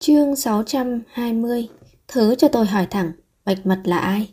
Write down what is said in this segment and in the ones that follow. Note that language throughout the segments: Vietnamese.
Chương 620. Thứ cho tôi hỏi thẳng, Bạch Mật là ai?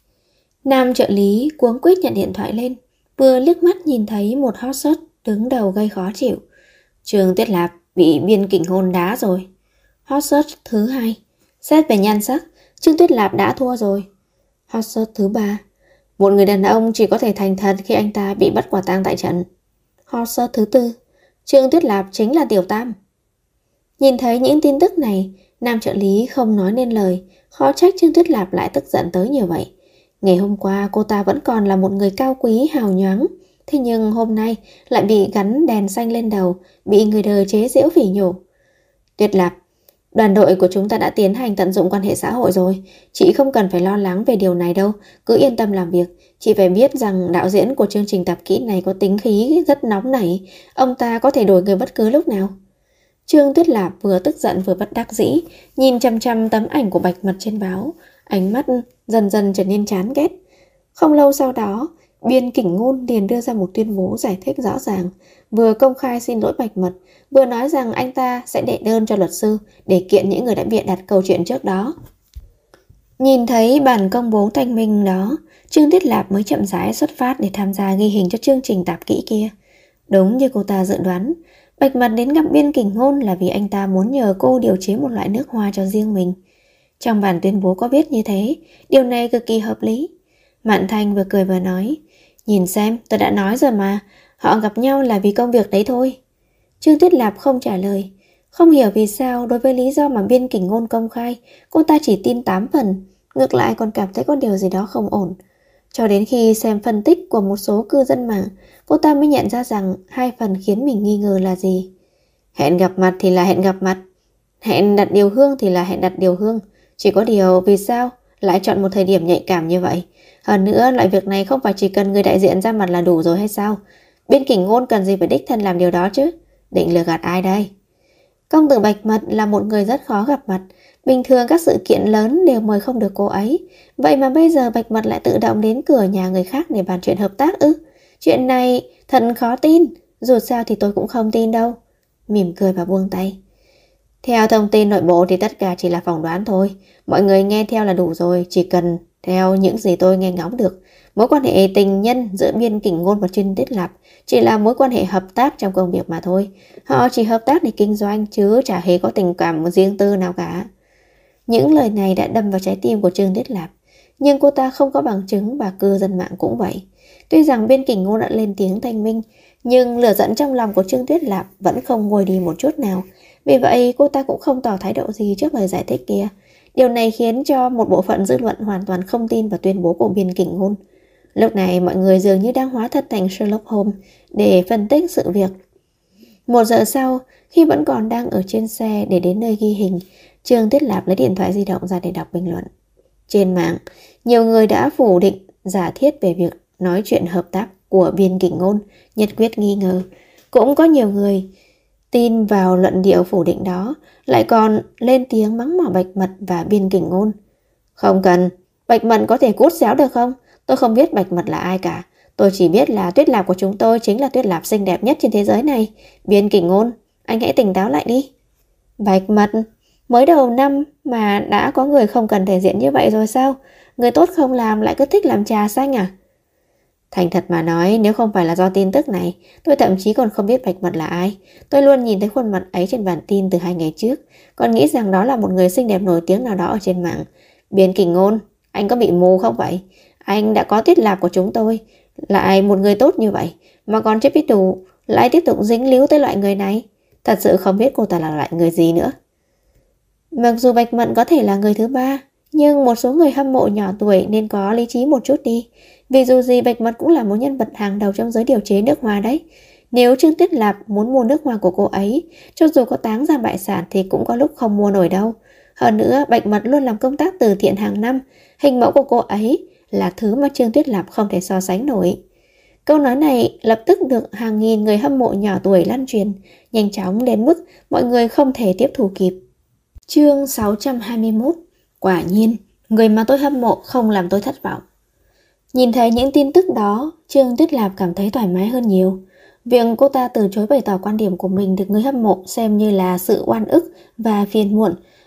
Nam trợ lý cuống quýt nhận điện thoại lên, vừa liếc mắt nhìn thấy một hot search đứng đầu gây khó chịu. Trương Tuyết Lạp bị biên kỉnh hôn đá rồi. Hot search thứ 2. Xét về nhan sắc, Trương Tuyết Lạp đã thua rồi. Hot search thứ 3. Một người đàn ông chỉ có thể thành thật khi anh ta bị bắt quả tang tại trận. Hot search thứ 4. Trương Tuyết Lạp chính là Tiểu Tam. Nhìn thấy những tin tức này, nam trợ lý không nói nên lời, khó trách Trương Tuyết Lạp lại tức giận tới như vậy. Ngày hôm qua cô ta vẫn còn là một người cao quý hào nhoáng, thế nhưng hôm nay lại bị gắn đèn xanh lên đầu, bị người đời chế giễu phỉ nhổ. Tuyết Lạp, đoàn đội của chúng ta đã tiến hành tận dụng quan hệ xã hội rồi, chị không cần phải lo lắng về điều này đâu, cứ yên tâm làm việc. Chị phải biết rằng đạo diễn của chương trình tạp kỹ này có tính khí rất nóng nảy, ông ta có thể đổi người bất cứ lúc nào. Trương Tuyết Lạp vừa tức giận vừa bất đắc dĩ, nhìn chăm chăm tấm ảnh của Bạch Mật trên báo, ánh mắt dần dần trở nên chán ghét. Không lâu sau đó, biên kỉnh ngôn liền đưa ra một tuyên bố giải thích rõ ràng, vừa công khai xin lỗi Bạch Mật, vừa nói rằng anh ta sẽ đệ đơn cho luật sư để kiện những người đã bịa đặt câu chuyện trước đó. Nhìn thấy bản công bố thanh minh đó, Trương Tuyết Lạp mới chậm rãi xuất phát để tham gia ghi hình cho chương trình tạp kỹ kia. Đúng như cô ta dự đoán, Bạch Mật đến gặp biên kỉnh ngôn là vì anh ta muốn nhờ cô điều chế một loại nước hoa cho riêng mình. Trong bản tuyên bố có viết như thế, điều này cực kỳ hợp lý. Mạn Thanh vừa cười vừa nói, nhìn xem, tôi đã nói rồi mà, họ gặp nhau là vì công việc đấy thôi. Trương Tuyết Lạp không trả lời, không hiểu vì sao đối với lý do mà biên kỉnh ngôn công khai, cô ta chỉ tin 8 phần, ngược lại còn cảm thấy có điều gì đó không ổn. Cho đến khi xem phân tích của một số cư dân mạng, cô ta mới nhận ra rằng 2 phần khiến mình nghi ngờ là gì. Hẹn gặp mặt thì là hẹn gặp mặt, hẹn đặt điều hương thì là hẹn đặt điều hương. Chỉ có điều vì sao lại chọn một thời điểm nhạy cảm như vậy? Hơn nữa, loại việc này không phải chỉ cần người đại diện ra mặt là đủ rồi hay sao? Biên kỉnh ngôn cần gì phải đích thân làm điều đó chứ? Định lừa gạt ai đây? Công tử Bạch Mật là một người rất khó gặp mặt. Bình thường các sự kiện lớn đều mời không được cô ấy. Vậy mà bây giờ Bạch Mật lại tự động đến cửa nhà người khác để bàn chuyện hợp tác ư? Chuyện này thật khó tin. Dù sao thì tôi cũng không tin đâu. Mỉm cười và buông tay. Theo thông tin nội bộ thì tất cả chỉ là phỏng đoán thôi. Mọi người nghe theo là đủ rồi. Chỉ cần theo những gì tôi nghe ngóng được. Mối quan hệ tình nhân giữa biên kỉnh ngôn và Trương Tuyết Lạp chỉ là mối quan hệ hợp tác trong công việc mà thôi. Họ chỉ hợp tác để kinh doanh chứ chả hề có tình cảm riêng tư nào cả. Những lời này đã đâm vào trái tim của Trương Tuyết Lạp, nhưng cô ta không có bằng chứng và cư dân mạng cũng vậy. Tuy rằng biên kỉnh ngôn đã lên tiếng thanh minh, nhưng lửa giận trong lòng của Trương Tuyết Lạp vẫn không nguôi đi một chút nào. Vì vậy cô ta cũng không tỏ thái độ gì trước lời giải thích kia. Điều này khiến cho một bộ phận dư luận hoàn toàn không tin vào tuyên bố của biên kỉnh ngôn. Lúc này mọi người dường như đang hóa thân thành Sherlock Holmes để phân tích sự việc. 1 giờ sau, khi vẫn còn đang ở trên xe để đến nơi ghi hình, Trương Tuyết Lạp lấy điện thoại di động ra để đọc bình luận. Trên mạng, nhiều người đã phủ định giả thiết về việc nói chuyện hợp tác của biên kỉnh ngôn, nhất quyết nghi ngờ. Cũng có nhiều người tin vào luận điệu phủ định đó, lại còn lên tiếng mắng mỏ Bạch Mật và biên kỉnh ngôn. Không cần, Bạch Mật có thể cút xéo được không? Tôi không biết Bạch Mật là ai cả. Tôi chỉ biết là Tuyết Lạp của chúng tôi chính là Tuyết Lạp xinh đẹp nhất trên thế giới này. Biên kỉnh ngôn, anh hãy tỉnh táo lại đi. Bạch Mật, mới đầu năm mà đã có người không cần thể diện như vậy rồi sao? Người tốt không làm lại cứ thích làm trà xanh à? Thành thật mà nói, nếu không phải là do tin tức này, tôi thậm chí còn không biết Bạch Mật là ai. Tôi luôn nhìn thấy khuôn mặt ấy trên bản tin từ 2 ngày trước, còn nghĩ rằng đó là một người xinh đẹp nổi tiếng nào đó ở trên mạng. Biên kỉnh ngôn, anh có bị mù không vậy? Anh đã có Tuyết Lạp của chúng tôi, lại một người tốt như vậy, mà còn chưa biết đủ, lại tiếp tục dính líu tới loại người này. Thật sự không biết cô ta là loại người gì nữa. Mặc dù Bạch Mật có thể là người thứ 3, nhưng một số người hâm mộ nhỏ tuổi nên có lý trí một chút đi. Vì dù gì Bạch Mật cũng là một nhân vật hàng đầu trong giới điều chế nước hoa đấy. Nếu Trương Tuyết Lạp muốn mua nước hoa của cô ấy, cho dù có táng ra bại sản thì cũng có lúc không mua nổi đâu. Hơn nữa, Bạch Mật luôn làm công tác từ thiện hàng năm. Hình mẫu của cô ấy là thứ mà Trương Tuyết Lạp không thể so sánh nổi. Câu nói này lập tức được hàng nghìn người hâm mộ nhỏ tuổi lan truyền, nhanh chóng đến mức mọi người không thể tiếp thu kịp. Chương 621. Quả nhiên, người mà tôi hâm mộ không làm tôi thất vọng. Nhìn thấy những tin tức đó, Trương Tuyết Lạp cảm thấy thoải mái hơn nhiều. Việc cô ta từ chối bày tỏ quan điểm của mình được người hâm mộ xem như là sự oan ức và phiền muộn.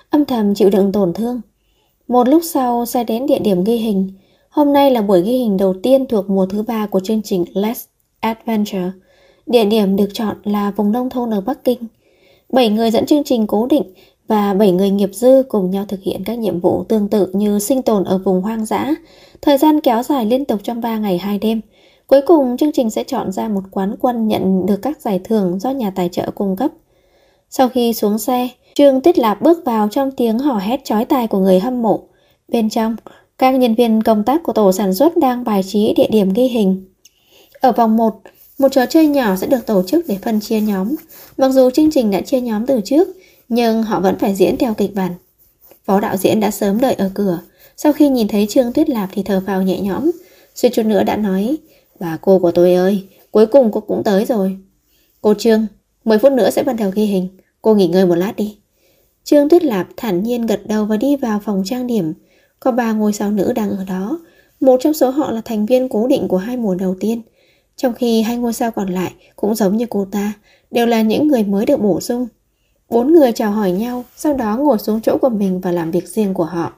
âm thầm chịu đựng tổn thương. Một lúc sau, xe đến địa điểm ghi hình. Hôm nay là buổi ghi hình đầu tiên thuộc mùa thứ 3 của chương trình Let's Adventure. Địa điểm được chọn là vùng nông thôn ở Bắc Kinh. 7 người dẫn chương trình cố định và 7 người nghiệp dư cùng nhau thực hiện các nhiệm vụ tương tự như sinh tồn ở vùng hoang dã. Thời gian kéo dài liên tục trong 3 ngày 2 đêm. Cuối cùng, chương trình sẽ chọn ra một quán quân nhận được các giải thưởng do nhà tài trợ cung cấp. Sau khi xuống xe, Trương Tuyết Lạp bước vào trong tiếng hò hét chói tai của người hâm mộ. Bên trong, các nhân viên công tác của tổ sản xuất đang bài trí địa điểm ghi hình. Ở vòng 1, một trò chơi nhỏ sẽ được tổ chức để phân chia nhóm. Mặc dù chương trình đã chia nhóm từ trước, nhưng họ vẫn phải diễn theo kịch bản. Phó đạo diễn đã sớm đợi ở cửa. Sau khi nhìn thấy Trương Tuyết Lạp thì thở phào nhẹ nhõm. Suýt chút nữa đã nói, bà cô của tôi ơi, cuối cùng cô cũng tới rồi. Cô Trương, 10 phút nữa sẽ bắt đầu ghi hình. Cô nghỉ ngơi một lát đi. Trương Tuyết Lạp thản nhiên gật đầu và đi vào phòng trang điểm. Có 3 ngôi sao nữ đang ở đó. Một trong số họ là thành viên cố định của 2 mùa đầu tiên. Trong khi 2 ngôi sao còn lại cũng giống như cô ta, đều là những người mới được bổ sung. 4 người chào hỏi nhau, sau đó ngồi xuống chỗ của mình và làm việc riêng của họ.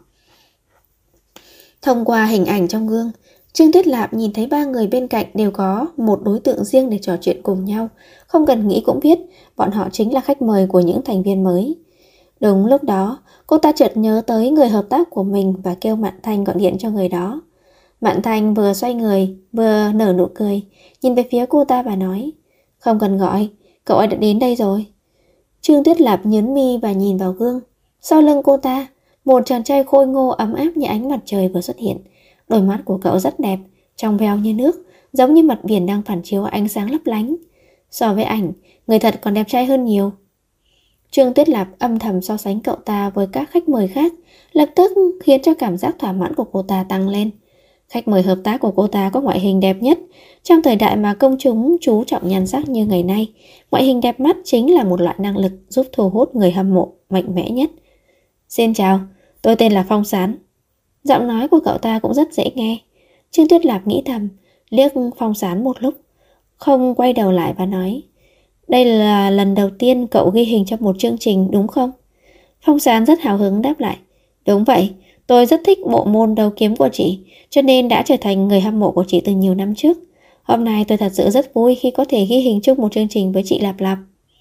Thông qua hình ảnh trong gương, Trương Tuyết Lạp nhìn thấy 3 người bên cạnh đều có một đối tượng riêng để trò chuyện cùng nhau. Không cần nghĩ cũng biết, bọn họ chính là khách mời của những thành viên mới. Đúng lúc đó, cô ta chợt nhớ tới người hợp tác của mình và kêu Mạn Thanh gọi điện cho người đó. Mạn Thanh vừa xoay người, vừa nở nụ cười, nhìn về phía cô ta và nói, không cần gọi, cậu ấy đã đến đây rồi. Trương Tuyết Lạp nhướng mi và nhìn vào gương. Sau lưng cô ta, một chàng trai khôi ngô ấm áp như ánh mặt trời vừa xuất hiện. Đôi mắt của cậu rất đẹp, trong veo như nước, giống như mặt biển đang phản chiếu ánh sáng lấp lánh. So với ảnh, người thật còn đẹp trai hơn nhiều. Trương Tuyết Lạp âm thầm so sánh cậu ta với các khách mời khác, lập tức khiến cho cảm giác thỏa mãn của cô ta tăng lên. Khách mời hợp tác của cô ta có ngoại hình đẹp nhất. Trong thời đại mà công chúng chú trọng nhan sắc như ngày nay, ngoại hình đẹp mắt chính là một loại năng lực giúp thu hút người hâm mộ mạnh mẽ nhất. Xin chào, tôi tên là Phong Sán. Giọng nói của cậu ta cũng rất dễ nghe. Trương Tuyết Lạp nghĩ thầm, liếc Phong Sán một lúc, không quay đầu lại và nói, đây là lần đầu tiên cậu ghi hình trong một chương trình đúng không? Phong Sán rất hào hứng đáp lại, đúng vậy, tôi rất thích bộ môn đấu kiếm của chị, cho nên đã trở thành người hâm mộ của chị từ nhiều năm trước. Hôm nay tôi thật sự rất vui khi có thể ghi hình chung một chương trình với chị Lạp Lạp.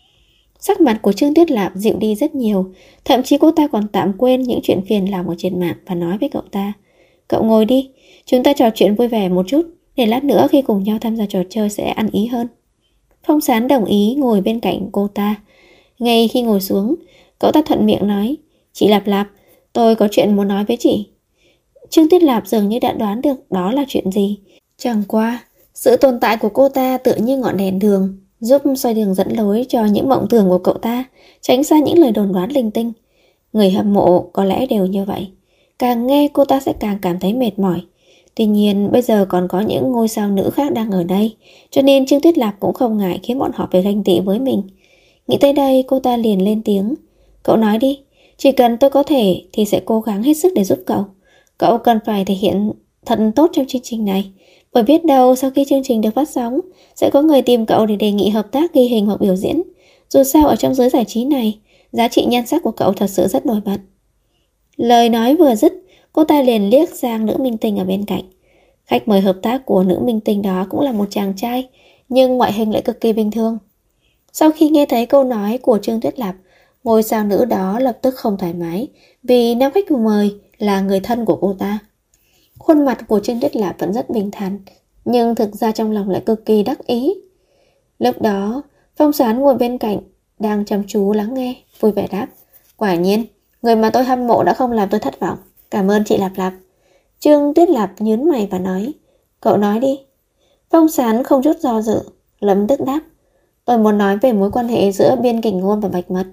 Sắc mặt của Trương Tuyết Lạp dịu đi rất nhiều, thậm chí cô ta còn tạm quên những chuyện phiền lòng ở trên mạng và nói với cậu ta, cậu ngồi đi, chúng ta trò chuyện vui vẻ một chút, để lát nữa khi cùng nhau tham gia trò chơi sẽ ăn ý hơn. Phong Sán đồng ý ngồi bên cạnh cô ta. Ngay khi ngồi xuống, cậu ta thuận miệng nói, chị Lạp Lạp, tôi có chuyện muốn nói với chị. Trương Tuyết Lạp dường như đã đoán được đó là chuyện gì. Chẳng qua, sự tồn tại của cô ta tựa như ngọn đèn đường, giúp soi đường dẫn lối cho những mộng tưởng của cậu ta, tránh xa những lời đồn đoán linh tinh. Người hâm mộ có lẽ đều như vậy. Càng nghe cô ta sẽ càng cảm thấy mệt mỏi. Tuy nhiên bây giờ còn có những ngôi sao nữ khác đang ở đây, cho nên Trương Tuyết Lạp cũng không ngại khiến bọn họ phải ganh tị với mình. Nghĩ tới đây cô ta liền lên tiếng, cậu nói đi, chỉ cần tôi có thể thì sẽ cố gắng hết sức để giúp cậu. Cậu cần phải thể hiện thật tốt trong chương trình này, bởi biết đâu sau khi chương trình được phát sóng sẽ có người tìm cậu để đề nghị hợp tác ghi hình hoặc biểu diễn. Dù sao ở trong giới giải trí này, giá trị nhan sắc của cậu thật sự rất nổi bật. Lời nói vừa dứt, cô ta liền liếc sang nữ minh tinh ở bên cạnh. Khách mời hợp tác của nữ minh tinh đó cũng là một chàng trai, nhưng ngoại hình lại cực kỳ bình thường. Sau khi nghe thấy câu nói của Trương Tuyết Lạp, ngôi sao nữ đó lập tức không thoải mái, vì nam khách mời là người thân của cô ta. Khuôn mặt của Trương Tuyết Lạp vẫn rất bình thản, nhưng thực ra trong lòng lại cực kỳ đắc ý. Lúc đó, Phong Sán ngồi bên cạnh, đang chăm chú lắng nghe, vui vẻ đáp, quả nhiên, người mà tôi hâm mộ đã không làm tôi thất vọng. Cảm ơn chị Lạp Lạp. Trương Tuyết Lạp nhướng mày và nói, cậu nói đi. Phong Sán không chút do dự, lập tức đáp, tôi muốn nói về mối quan hệ giữa Biên Kình Ngôn và Bạch Mật.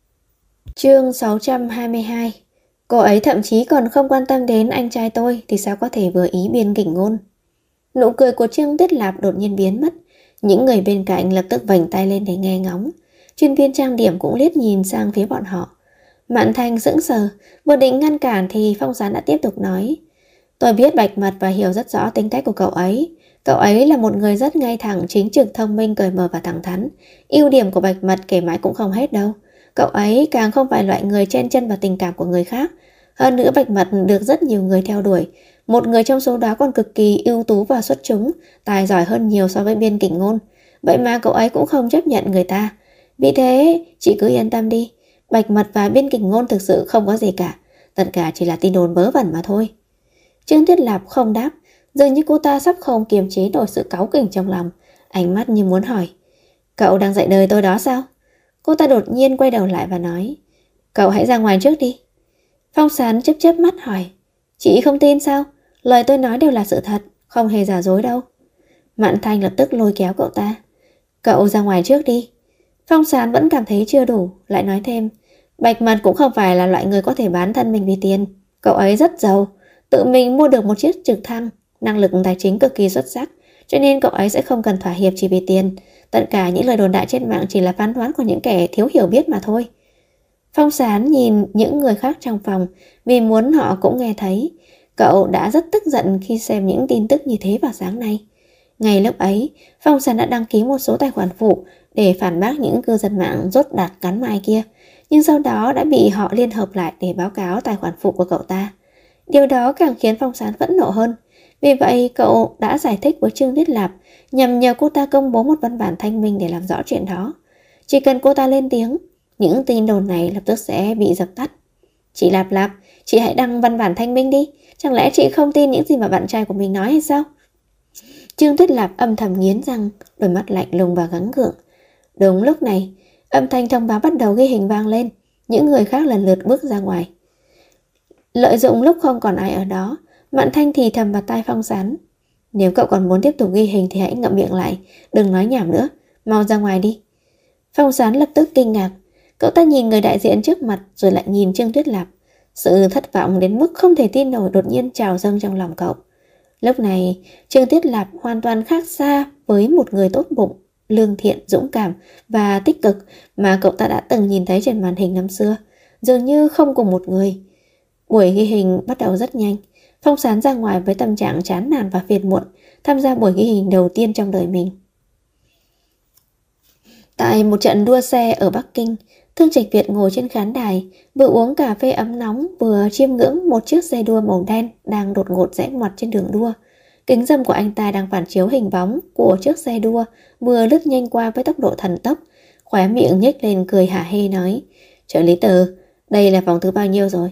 Chương 622. Cô ấy thậm chí còn không quan tâm đến anh trai tôi thì sao có thể vừa ý Biên Kình Ngôn. Nụ cười của Trương Tuyết Lạp đột nhiên biến mất. Những người bên cạnh lập tức vành tay lên để nghe ngóng. Chuyên viên trang điểm cũng liếc nhìn sang phía bọn họ. Mạn Thanh sững sờ, vừa định ngăn cản thì Phong Sán đã tiếp tục nói, tôi biết Bạch Mật và hiểu rất rõ tính cách của cậu ấy. Cậu ấy là một người rất ngay thẳng, chính trực, thông minh, cởi mở và thẳng thắn. Ưu điểm của Bạch Mật kể mãi cũng không hết đâu. Cậu ấy càng không phải loại người chen chân vào tình cảm của người khác. Hơn nữa Bạch Mật được rất nhiều người theo đuổi. Một người trong số đó còn cực kỳ ưu tú và xuất chúng, tài giỏi hơn nhiều so với Biên Kình Ngôn. Vậy mà cậu ấy cũng không chấp nhận người ta. Vì thế, chị cứ yên tâm đi. Bạch Mật và Biên Kình Ngôn thực sự không có gì cả. Tất cả chỉ là tin đồn vớ vẩn mà thôi. Trương Tuyết Lạp không đáp. Dường như cô ta sắp không kiềm chế nổi sự cáu kỉnh trong lòng. Ánh mắt như muốn hỏi: cậu đang dạy đời tôi đó sao? Cô ta đột nhiên quay đầu lại và nói: cậu hãy ra ngoài trước đi. Phong Sán chớp chớp mắt hỏi: chị không tin sao? Lời tôi nói đều là sự thật, không hề giả dối đâu. Mạn Thanh lập tức lôi kéo cậu ta: cậu ra ngoài trước đi. Phong Sán vẫn cảm thấy chưa đủ, lại nói thêm: Bạch Mật cũng không phải là loại người có thể bán thân mình vì tiền. Cậu ấy rất giàu, tự mình mua được một chiếc trực thăng, năng lực tài chính cực kỳ xuất sắc, cho nên cậu ấy sẽ không cần thỏa hiệp chỉ vì tiền. Tất cả những lời đồn đại trên mạng chỉ là phán đoán của những kẻ thiếu hiểu biết mà thôi. Phong Sán nhìn những người khác trong phòng, vì muốn họ cũng nghe thấy. Cậu đã rất tức giận khi xem những tin tức như thế vào sáng nay. Ngay lúc ấy, Phong Sán đã đăng ký một số tài khoản phụ để phản bác những cư dân mạng rốt đặt cắn mai kia, nhưng sau đó đã bị họ liên hợp lại để báo cáo tài khoản phụ của cậu ta. Điều đó càng khiến Phong Sán phẫn nộ hơn. Vì vậy cậu đã giải thích với Trương Tuyết Lạp nhằm nhờ cô ta công bố một văn bản thanh minh để làm rõ chuyện đó. Chỉ cần cô ta lên tiếng, những tin đồn này lập tức sẽ bị dập tắt. Chị Lạp Lạp, chị hãy đăng văn bản thanh minh đi. Chẳng lẽ chị không tin những gì mà bạn trai của mình nói hay sao? Trương Tuyết Lạp âm thầm nghiến răng, đôi mắt lạnh lùng và gắng gượng. Đúng lúc này, âm thanh thông báo bắt đầu ghi hình vang lên. Những người khác lần lượt bước ra ngoài. Lợi dụng lúc không còn ai ở đó, Mạn Thanh thì thầm vào tai Phong Sán: nếu cậu còn muốn tiếp tục ghi hình thì hãy ngậm miệng lại, đừng nói nhảm nữa, mau ra ngoài đi. Phong Sán lập tức kinh ngạc. Cậu ta nhìn người đại diện trước mặt rồi lại nhìn Trương Tuyết Lạp. Sự thất vọng đến mức không thể tin nổi đột nhiên trào dâng trong lòng cậu. Lúc này, Trương Tuyết Lạp hoàn toàn khác xa với một người tốt bụng, lương thiện, dũng cảm và tích cực mà cậu ta đã từng nhìn thấy trên màn hình năm xưa. Dường như không cùng một người. Buổi ghi hình bắt đầu rất nhanh. Phong Sán ra ngoài với tâm trạng chán nản và phiền muộn, tham gia buổi ghi hình đầu tiên trong đời mình. Tại một trận đua xe ở Bắc Kinh, Thương Trạch Việt ngồi trên khán đài, vừa uống cà phê ấm nóng vừa chiêm ngưỡng một chiếc xe đua màu đen đang đột ngột rẽ ngoặt trên đường đua. Kính râm của anh ta đang phản chiếu hình bóng của chiếc xe đua vừa lướt nhanh qua với tốc độ thần tốc. Khóe miệng nhếch lên cười hả hê nói: trợ lý Từ, đây là vòng thứ bao nhiêu rồi?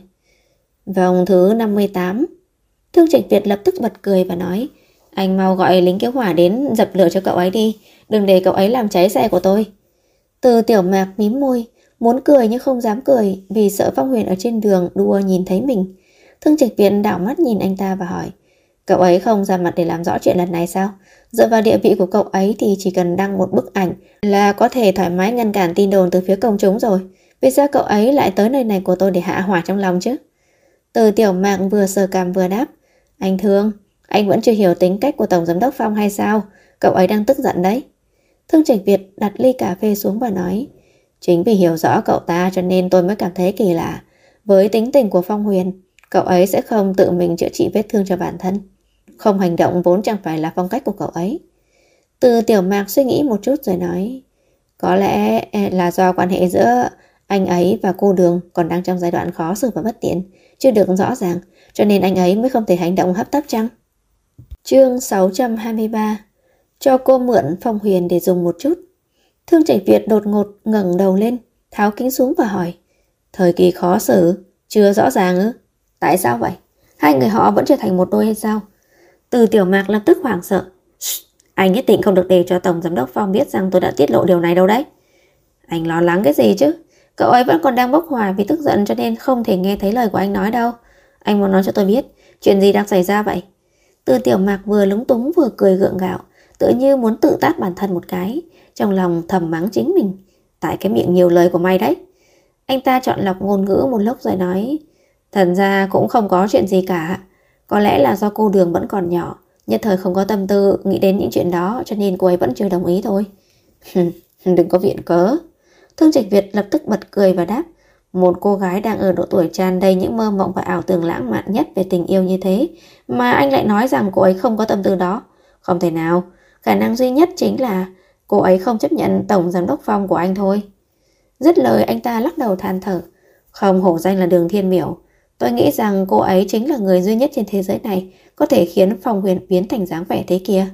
Vòng thứ 58. Thương Trạch Việt lập tức bật cười và nói: anh mau gọi lính cứu hỏa đến dập lửa cho cậu ấy đi, đừng để cậu ấy làm cháy xe của tôi. Từ Tiểu Mạc mím môi, muốn cười nhưng không dám cười vì sợ Phong Huyền ở trên đường đua nhìn thấy mình. Thương Trạch Việt đảo mắt nhìn anh ta và hỏi: cậu ấy không ra mặt để làm rõ chuyện lần này sao? Dựa vào địa vị của cậu ấy thì chỉ cần đăng một bức ảnh là có thể thoải mái ngăn cản tin đồn từ phía công chúng rồi. Vì sao cậu ấy lại tới nơi này của tôi để hạ hỏa trong lòng chứ? Từ Tiểu Mạc vừa sờ cằm vừa đáp: anh Thương, anh vẫn chưa hiểu tính cách của Tổng Giám đốc Phong hay sao? Cậu ấy đang tức giận đấy. Thương Trạch Việt đặt ly cà phê xuống và nói: chính vì hiểu rõ cậu ta cho nên tôi mới cảm thấy kỳ lạ. Với tính tình của Phong Huyền, cậu ấy sẽ không tự mình chữa trị vết thương cho bản thân. Không hành động vốn chẳng phải là phong cách của cậu ấy. Từ Tiểu Mạc suy nghĩ một chút rồi nói: có lẽ là do quan hệ giữa anh ấy và cô Đường còn đang trong giai đoạn khó xử và bất tiện, chưa được rõ ràng, cho nên anh ấy mới không thể hành động hấp tấp chăng? Chương 623. Cho cô mượn Phong Huyền để dùng một chút. Thương Trạch Việt đột ngột ngẩng đầu lên, tháo kính xuống và hỏi: thời kỳ khó xử, chưa rõ ràng ư? Tại sao vậy? Hai người họ vẫn trở thành một đôi hay sao? Từ Tiểu Mạc lập tức hoảng sợ: anh nhất định không được để cho Tổng Giám đốc Phong biết rằng tôi đã tiết lộ điều này đâu đấy. Anh lo lắng cái gì chứ? Cậu ấy vẫn còn đang bốc hỏa vì tức giận cho nên không thể nghe thấy lời của anh nói đâu. Anh muốn nói cho tôi biết chuyện gì đang xảy ra vậy? Từ Tiểu Mạc vừa lúng túng vừa cười gượng gạo, tựa như muốn tự tát bản thân một cái, trong lòng thầm mắng chính mình: tại cái miệng nhiều lời của mày đấy. Anh ta chọn lọc ngôn ngữ một lúc rồi nói: thật ra cũng không có chuyện gì cả. Có lẽ là do cô Đường vẫn còn nhỏ, nhất thời không có tâm tư nghĩ đến những chuyện đó, cho nên cô ấy vẫn chưa đồng ý thôi. Đừng có viện cớ. Thương Trạch Việt lập tức bật cười và đáp: một cô gái đang ở độ tuổi tràn đầy những mơ mộng và ảo tưởng lãng mạn nhất về tình yêu như thế mà anh lại nói rằng cô ấy không có tâm tư đó. Không thể nào. Khả năng duy nhất chính là cô ấy không chấp nhận Tổng Giám đốc Phong của anh thôi. Dứt lời anh ta lắc đầu than thở. Không hổ danh là Đường Thiên Miểu. Tôi nghĩ rằng cô ấy chính là người duy nhất trên thế giới này có thể khiến Phong Huyền biến thành dáng vẻ thế kia.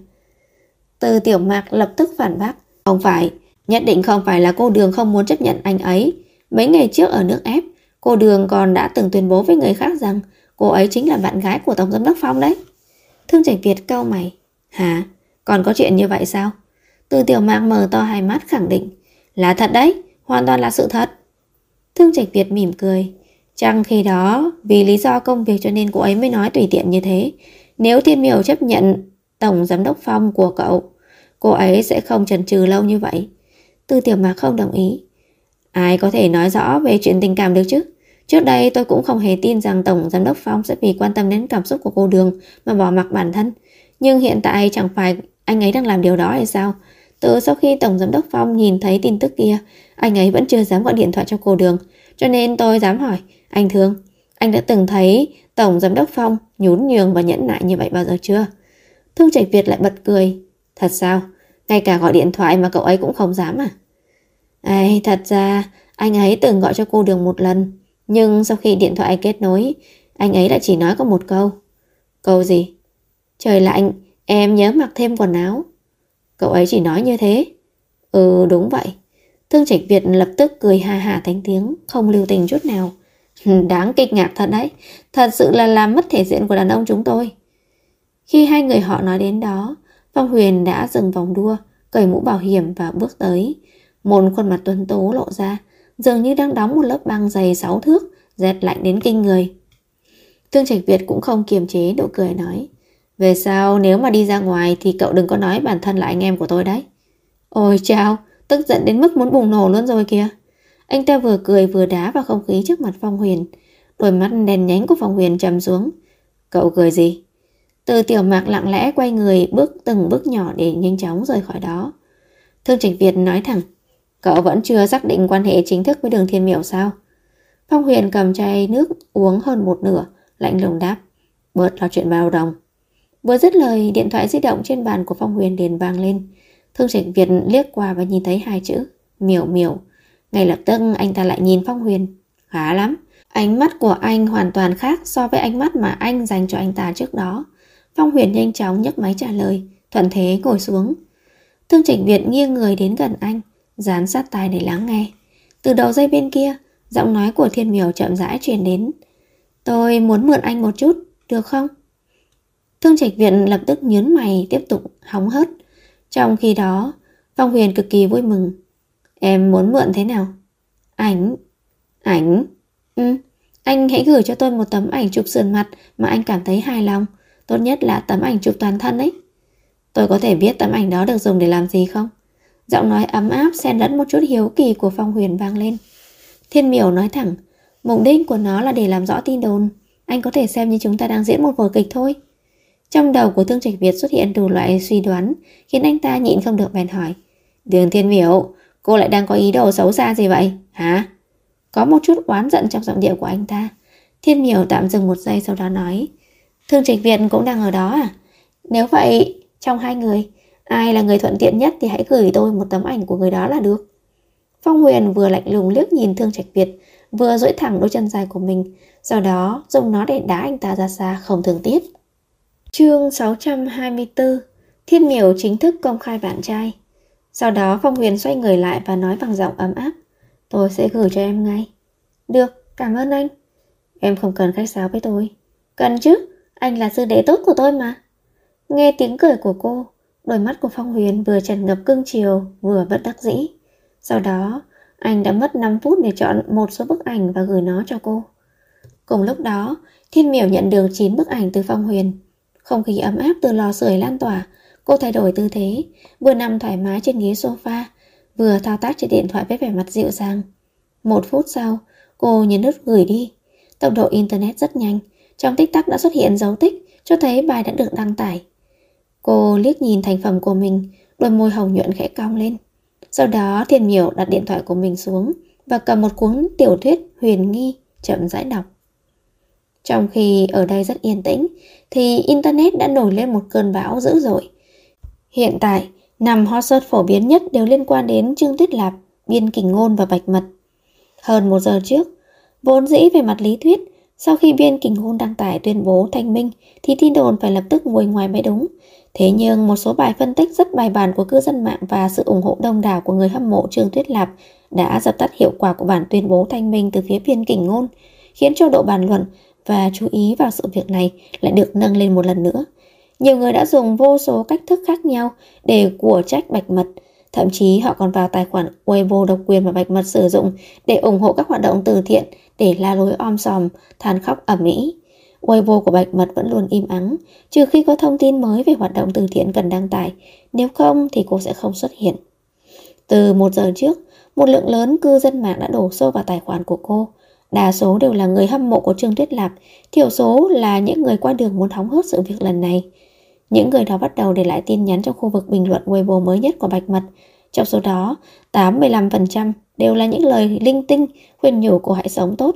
Từ Tiểu Mạc lập tức phản bác. Không phải, nhất định không phải là cô Đường không muốn chấp nhận anh ấy. Mấy ngày trước ở nước ép, cô Đường còn đã từng tuyên bố với người khác rằng cô ấy chính là bạn gái của Tổng Giám đốc Phong đấy. Thương Trạch Việt cau mày. Hả? Còn có chuyện như vậy sao? Từ Tiểu Mạc mở to hai mắt khẳng định. Là thật đấy, hoàn toàn là sự thật. Thương Trạch Việt mỉm cười. Chẳng khi đó, vì lý do công việc cho nên cô ấy mới nói tùy tiện như thế. Nếu Thiên Miểu chấp nhận Tổng Giám đốc Phong của cậu, cô ấy sẽ không chần chừ lâu như vậy. Từ Tiểu Mạc không đồng ý. Ai có thể nói rõ về chuyện tình cảm được chứ? Trước đây tôi cũng không hề tin rằng Tổng Giám đốc Phong sẽ vì quan tâm đến cảm xúc của cô Đường mà bỏ mặc bản thân. Nhưng hiện tại chẳng phải anh ấy đang làm điều đó hay sao? Từ sau khi Tổng Giám đốc Phong nhìn thấy tin tức kia, anh ấy vẫn chưa dám gọi điện thoại cho cô Đường. Cho nên tôi dám hỏi, anh Thương, anh đã từng thấy Tổng Giám đốc Phong nhún nhường và nhẫn nại như vậy bao giờ chưa? Thương Trạch Việt lại bật cười. Thật sao? Ngay cả gọi điện thoại mà cậu ấy cũng không dám à? Thật ra anh ấy từng gọi cho cô Đường một lần. Nhưng sau khi điện thoại kết nối, anh ấy đã chỉ nói có một câu. Câu gì? Trời lạnh, em nhớ mặc thêm quần áo. Cậu ấy chỉ nói như thế. Ừ, đúng vậy. Thương Trạch Việt lập tức cười ha hả thành tiếng, không lưu tình chút nào. Đáng kinh ngạc thật đấy. Thật sự là làm mất thể diện của đàn ông chúng tôi. Khi hai người họ nói đến đó, Phong Huyền đã dừng vòng đua, cởi mũ bảo hiểm và bước tới. Một khuôn mặt tuấn tú lộ ra, dường như đang đóng một lớp băng dày 6 thước, rét lạnh đến kinh người. Thương Trạch Việt cũng không kiềm chế nụ cười nói. Về sau nếu mà đi ra ngoài thì cậu đừng có nói bản thân là anh em của tôi đấy. Ôi chao, tức giận đến mức muốn bùng nổ luôn rồi kìa. Anh ta vừa cười vừa đá vào không khí trước mặt Phong Huyền. Đôi mắt đèn nhánh của Phong Huyền trầm xuống. Cậu cười gì? Từ Tiểu Mạc lặng lẽ quay người bước từng bước nhỏ để nhanh chóng rời khỏi đó. Thương Trạch Việt nói thẳng. Cậu vẫn chưa xác định quan hệ chính thức với Đường Thiên Miểu sao? Phong Huyền cầm chai nước uống hơn một nửa, lạnh lùng đáp. Bớt lo chuyện bao đồng. Vừa dứt lời, điện thoại di động trên bàn của Phong Huyền liền vang lên. Thương Trạch Việt liếc qua và nhìn thấy hai chữ Miểu Miểu. Ngay lập tức anh ta lại nhìn Phong Huyền. Khá lắm. Ánh mắt của anh hoàn toàn khác so với ánh mắt mà anh dành cho anh ta trước đó. Phong Huyền nhanh chóng nhấc máy trả lời, thuận thế ngồi xuống. Thương Trạch Việt nghiêng người đến gần anh, dán sát tai để lắng nghe. Từ đầu dây bên kia, giọng nói của Thiên Miểu chậm rãi truyền đến. Tôi muốn mượn anh một chút, được không? Thương Trạch Việt lập tức nhướng mày tiếp tục hóng hớt. Trong khi đó, Phong Huyền cực kỳ vui mừng. Em muốn mượn thế nào? Ảnh? Anh hãy gửi cho tôi một tấm ảnh chụp sườn mặt mà anh cảm thấy hài lòng. Tốt nhất là tấm ảnh chụp toàn thân ấy. Tôi có thể biết tấm ảnh đó được dùng để làm gì không? Giọng nói ấm áp xen lẫn một chút hiếu kỳ của Phong Huyền vang lên. Thiên Miểu nói thẳng. Mục đích của nó là để làm rõ tin đồn. Anh có thể xem như chúng ta đang diễn một vở kịch thôi. Trong đầu của Thương Trạch Việt xuất hiện đủ loại suy đoán, khiến anh ta nhịn không được bèn hỏi. Đường Thiên Miểu, cô lại đang có ý đồ xấu xa gì vậy, hả? Có một chút oán giận trong giọng điệu của anh ta. Thiên Miểu tạm dừng một giây sau đó nói. Thương Trạch Việt cũng đang ở đó à? Nếu vậy, trong hai người, ai là người thuận tiện nhất thì hãy gửi tôi một tấm ảnh của người đó là được. Phong Huyền vừa lạnh lùng liếc nhìn Thương Trạch Việt, vừa duỗi thẳng đôi chân dài của mình, sau đó dùng nó để đá anh ta ra xa không thương tiếc. Chương 624. Thiên Miểu chính thức công khai bạn trai. Sau đó Phong Huyền xoay người lại và nói bằng giọng ấm áp. Tôi sẽ gửi cho em ngay. Được, cảm ơn anh. Em không cần khách sáo với tôi. Cần chứ, anh là sư đệ tốt của tôi mà. Nghe tiếng cười của cô, đôi mắt của Phong Huyền vừa tràn ngập cưng chiều vừa bất đắc dĩ. Sau đó anh đã mất 5 phút để chọn một số bức ảnh và gửi nó cho cô. Cùng lúc đó, Thiên Miểu nhận được 9 bức ảnh từ Phong Huyền. Không khí ấm áp từ lò sưởi lan tỏa. Cô thay đổi tư thế, vừa nằm thoải mái trên ghế sofa, vừa thao tác trên điện thoại với vẻ mặt dịu dàng. 1 phút sau, cô nhấn nút gửi đi. Tốc độ internet rất nhanh, trong tích tắc đã xuất hiện dấu tích cho thấy bài đã được đăng tải. Cô liếc nhìn thành phẩm của mình, đôi môi hồng nhuận khẽ cong lên. Sau đó Thiên Miểu đặt điện thoại của mình xuống và cầm một cuốn tiểu thuyết huyền nghi chậm rãi đọc. Trong khi ở đây rất yên tĩnh thì internet đã nổi lên một cơn bão dữ dội. Hiện tại, 5 hot search phổ biến nhất đều liên quan đến Trương Tuyết Lạp, Biên Kình Ngôn và Bạch Mật. Hơn 1 giờ trước, vốn dĩ về mặt lý thuyết, sau khi Biên Kình Ngôn đăng tải tuyên bố thanh minh thì tin đồn phải lập tức ngồi ngoài mới đúng. Thế nhưng một số bài phân tích rất bài bản của cư dân mạng và sự ủng hộ đông đảo của người hâm mộ Trương Tuyết Lạp đã dập tắt hiệu quả của bản tuyên bố thanh minh từ phía Biên Kình Ngôn, khiến cho độ bàn luận và chú ý vào sự việc này lại được nâng lên một lần nữa. Nhiều người đã dùng vô số cách thức khác nhau để của trách Bạch Mật. Thậm chí họ còn vào tài khoản Weibo độc quyền mà Bạch Mật sử dụng để ủng hộ các hoạt động từ thiện để la lối om sòm, than khóc ầm ĩ. Weibo của Bạch Mật vẫn luôn im ắng, trừ khi có thông tin mới về hoạt động từ thiện cần đăng tải, nếu không thì cô sẽ không xuất hiện. Từ 1 giờ trước, một lượng lớn cư dân mạng đã đổ xô vào tài khoản của cô. Đa số đều là người hâm mộ của Trương Tuyết Lạp, thiểu số là những người qua đường muốn hóng hớt sự việc lần này. Những người đó bắt đầu để lại tin nhắn trong khu vực bình luận Weibo mới nhất của Bạch Mật. Trong số đó, 85% đều là những lời linh tinh khuyên nhủ cô hãy sống tốt.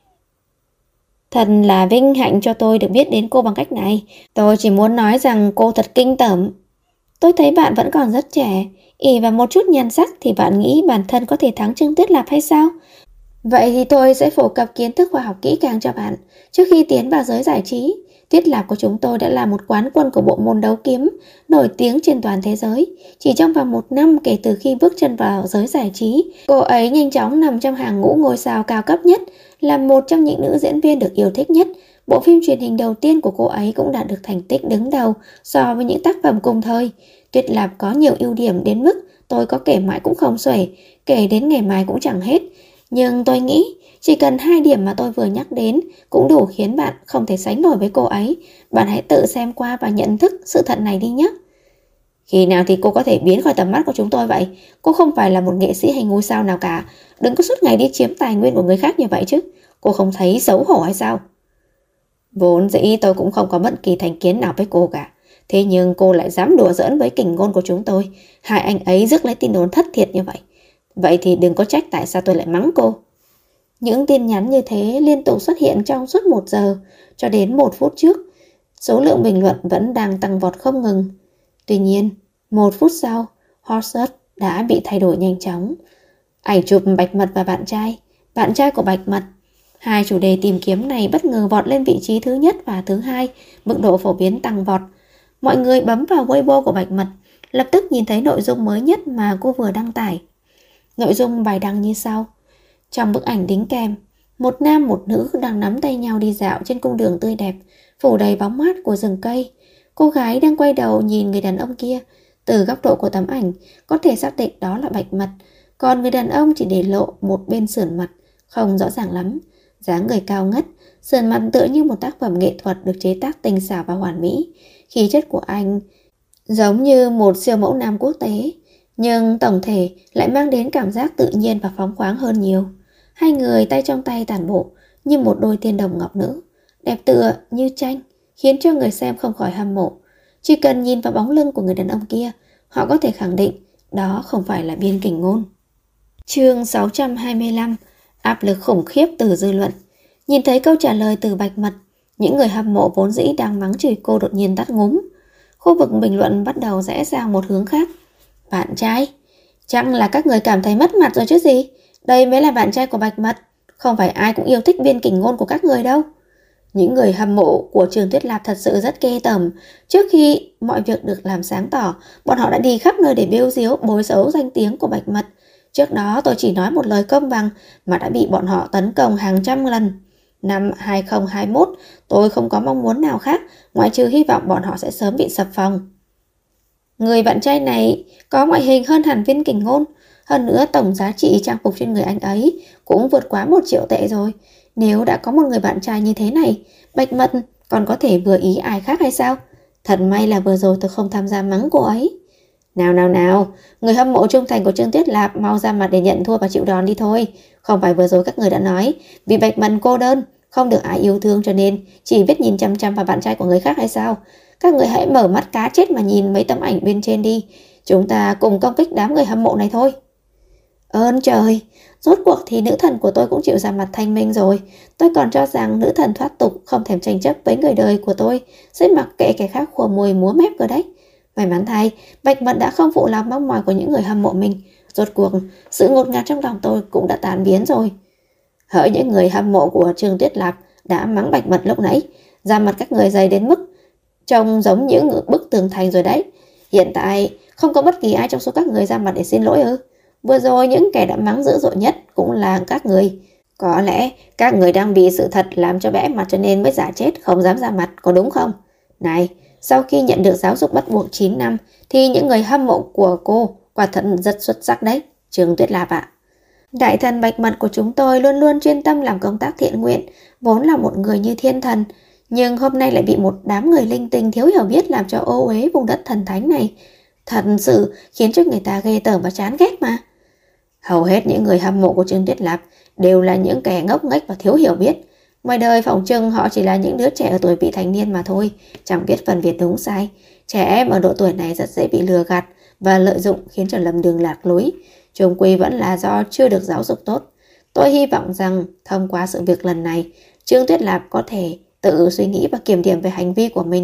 Thật là vinh hạnh cho tôi được biết đến cô bằng cách này. Tôi chỉ muốn nói rằng cô thật kinh tởm. Tôi thấy bạn vẫn còn rất trẻ. Ỷ vào một chút nhan sắc thì bạn nghĩ bản thân có thể thắng Trương Tuyết Lạp hay sao? Vậy thì tôi sẽ phổ cập kiến thức khoa học kỹ càng cho bạn. Trước khi tiến vào giới giải trí, Tuyết Lạp của chúng tôi đã là một quán quân của bộ môn đấu kiếm nổi tiếng trên toàn thế giới. Chỉ trong vòng 1 năm kể từ khi bước chân vào giới giải trí, cô ấy nhanh chóng nằm trong hàng ngũ ngôi sao cao cấp nhất, là một trong những nữ diễn viên được yêu thích nhất. Bộ phim truyền hình đầu tiên của cô ấy cũng đạt được thành tích đứng đầu so với những tác phẩm cùng thời. Tuyết Lạp có nhiều ưu điểm đến mức tôi có kể mãi cũng không xuể, kể đến ngày mai cũng chẳng hết. Nhưng tôi nghĩ chỉ cần 2 điểm mà tôi vừa nhắc đến cũng đủ khiến bạn không thể sánh nổi với cô ấy. Bạn hãy tự xem qua và nhận thức sự thật này đi nhé. Khi nào thì cô có thể biến khỏi tầm mắt của chúng tôi vậy? Cô không phải là một nghệ sĩ hay ngôi sao nào cả. Đừng có suốt ngày đi chiếm tài nguyên của người khác như vậy chứ. Cô không thấy xấu hổ hay sao? Vốn dĩ tôi cũng không có bất kỳ thành kiến nào với cô cả. Thế nhưng cô lại dám đùa giỡn với Kình Ngôn của chúng tôi. Hai anh ấy rước lấy tin đồn thất thiệt như vậy. Vậy thì đừng có trách tại sao tôi lại mắng cô. Những tin nhắn như thế liên tục xuất hiện trong suốt 1 giờ, cho đến 1 phút trước. Số lượng bình luận vẫn đang tăng vọt không ngừng. Tuy nhiên, 1 phút sau, hot search đã bị thay đổi nhanh chóng. Ảnh chụp Bạch Mật và bạn trai của Bạch Mật. 2 chủ đề tìm kiếm này bất ngờ vọt lên vị trí thứ nhất và thứ 2, mức độ phổ biến tăng vọt. Mọi người bấm vào Weibo của Bạch Mật, lập tức nhìn thấy nội dung mới nhất mà cô vừa đăng tải. Nội dung bài đăng như sau. Trong bức ảnh đính kèm, một nam một nữ đang nắm tay nhau đi dạo trên cung đường tươi đẹp, phủ đầy bóng mát của rừng cây. Cô gái đang quay đầu nhìn người đàn ông kia. Từ góc độ của tấm ảnh, có thể xác định đó là Bạch Mật, còn người đàn ông chỉ để lộ một bên sườn mặt, không rõ ràng lắm. Dáng người cao ngất, sườn mặt tựa như một tác phẩm nghệ thuật được chế tác tinh xảo và hoàn mỹ. Khí chất của anh giống như một siêu mẫu nam quốc tế, nhưng tổng thể lại mang đến cảm giác tự nhiên và phóng khoáng hơn nhiều. Hai người tay trong tay tản bộ như một đôi tiên đồng ngọc nữ, đẹp tựa như tranh, khiến cho người xem không khỏi hâm mộ. Chỉ cần nhìn vào bóng lưng của người đàn ông kia, họ có thể khẳng định đó không phải là Biên Kình Ngôn. Chương 625. Áp lực khủng khiếp từ dư luận. Nhìn thấy câu trả lời từ Bạch Mật, những người hâm mộ vốn dĩ đang mắng chửi cô đột nhiên tắt ngúm. Khu vực bình luận bắt đầu rẽ sang một hướng khác. Bạn trai? Chắc là các người cảm thấy mất mặt rồi chứ gì? Đây mới là bạn trai của Bạch Mật. Không phải ai cũng yêu thích Biên Kình Ngôn của các người đâu. Những người hâm mộ của Trương Tuyết Lạp thật sự rất ghê tởm. Trước khi mọi việc được làm sáng tỏ, bọn họ đã đi khắp nơi để bêu diếu bôi xấu danh tiếng của Bạch Mật. Trước đó tôi chỉ nói một lời công bằng mà đã bị bọn họ tấn công hàng trăm lần. Năm 2021, tôi không có mong muốn nào khác ngoại trừ hy vọng bọn họ sẽ sớm bị sập phòng. Người bạn trai này có ngoại hình hơn hẳn Biên Kình Ngôn. Hơn nữa tổng giá trị trang phục trên người anh ấy cũng vượt quá 1 triệu tệ rồi. Nếu đã có một người bạn trai như thế này, Bạch Mật còn có thể vừa ý ai khác hay sao? Thật may là vừa rồi tôi không tham gia mắng cô ấy. Nào, người hâm mộ trung thành của Trương Tuyết Lạp mau ra mặt để nhận thua và chịu đòn đi thôi. Không phải vừa rồi các người đã nói vì Bạch Mật cô đơn, không được ai yêu thương cho nên chỉ biết nhìn chăm chăm vào bạn trai của người khác hay sao? Các người hãy mở mắt cá chết mà nhìn mấy tấm ảnh bên trên đi. Chúng ta cùng công kích đám người hâm mộ này thôi. Ơn trời, rốt cuộc thì nữ thần của tôi cũng chịu ra mặt thanh minh rồi. Tôi còn cho rằng nữ thần thoát tục không thèm tranh chấp với người đời của tôi, sẽ mặc kệ kẻ khác khua môi múa mép cơ đấy. May mắn thay, Bạch Mật đã không phụ lòng mong mỏi của những người hâm mộ mình. Rốt cuộc, sự ngột ngạt trong lòng tôi cũng đã tan biến rồi. Hỡi những người hâm mộ của Trương Tuyết Lạp đã mắng Bạch Mật lúc nãy, da mặt các người dày đến mức trông giống những bức tường thành rồi đấy. Hiện tại không có bất kỳ ai trong số các người ra mặt để xin lỗi ư? Vừa rồi những kẻ đã mắng dữ dội nhất cũng là các người. Có lẽ các người đang bị sự thật làm cho bẽ mặt cho nên mới giả chết không dám ra mặt, có đúng không? Này, sau khi nhận được giáo dục bắt buộc 9 năm thì những người hâm mộ của cô quả thật rất xuất sắc đấy, Trương Tuyết Lạp ạ. Đại thần Bạch Mật của chúng tôi luôn luôn chuyên tâm làm công tác thiện nguyện, vốn là một người như thiên thần, nhưng hôm nay lại bị một đám người linh tinh thiếu hiểu biết làm cho ô uế vùng đất thần thánh này. Thật sự khiến cho người ta ghê tởm và chán ghét mà. Hầu hết những người hâm mộ của Trương Tuyết Lạp đều là những kẻ ngốc nghếch và thiếu hiểu biết. Ngoài đời phỏng chừng họ chỉ là những đứa trẻ ở tuổi vị thành niên mà thôi, chẳng biết phân biệt đúng sai. Trẻ em ở độ tuổi này rất dễ bị lừa gạt và lợi dụng khiến cho lầm đường lạc lối. Chung quy vẫn là do chưa được giáo dục tốt. Tôi hy vọng rằng thông qua sự việc lần này, Trương Tuyết Lạp có thể tự suy nghĩ và kiểm điểm về hành vi của mình.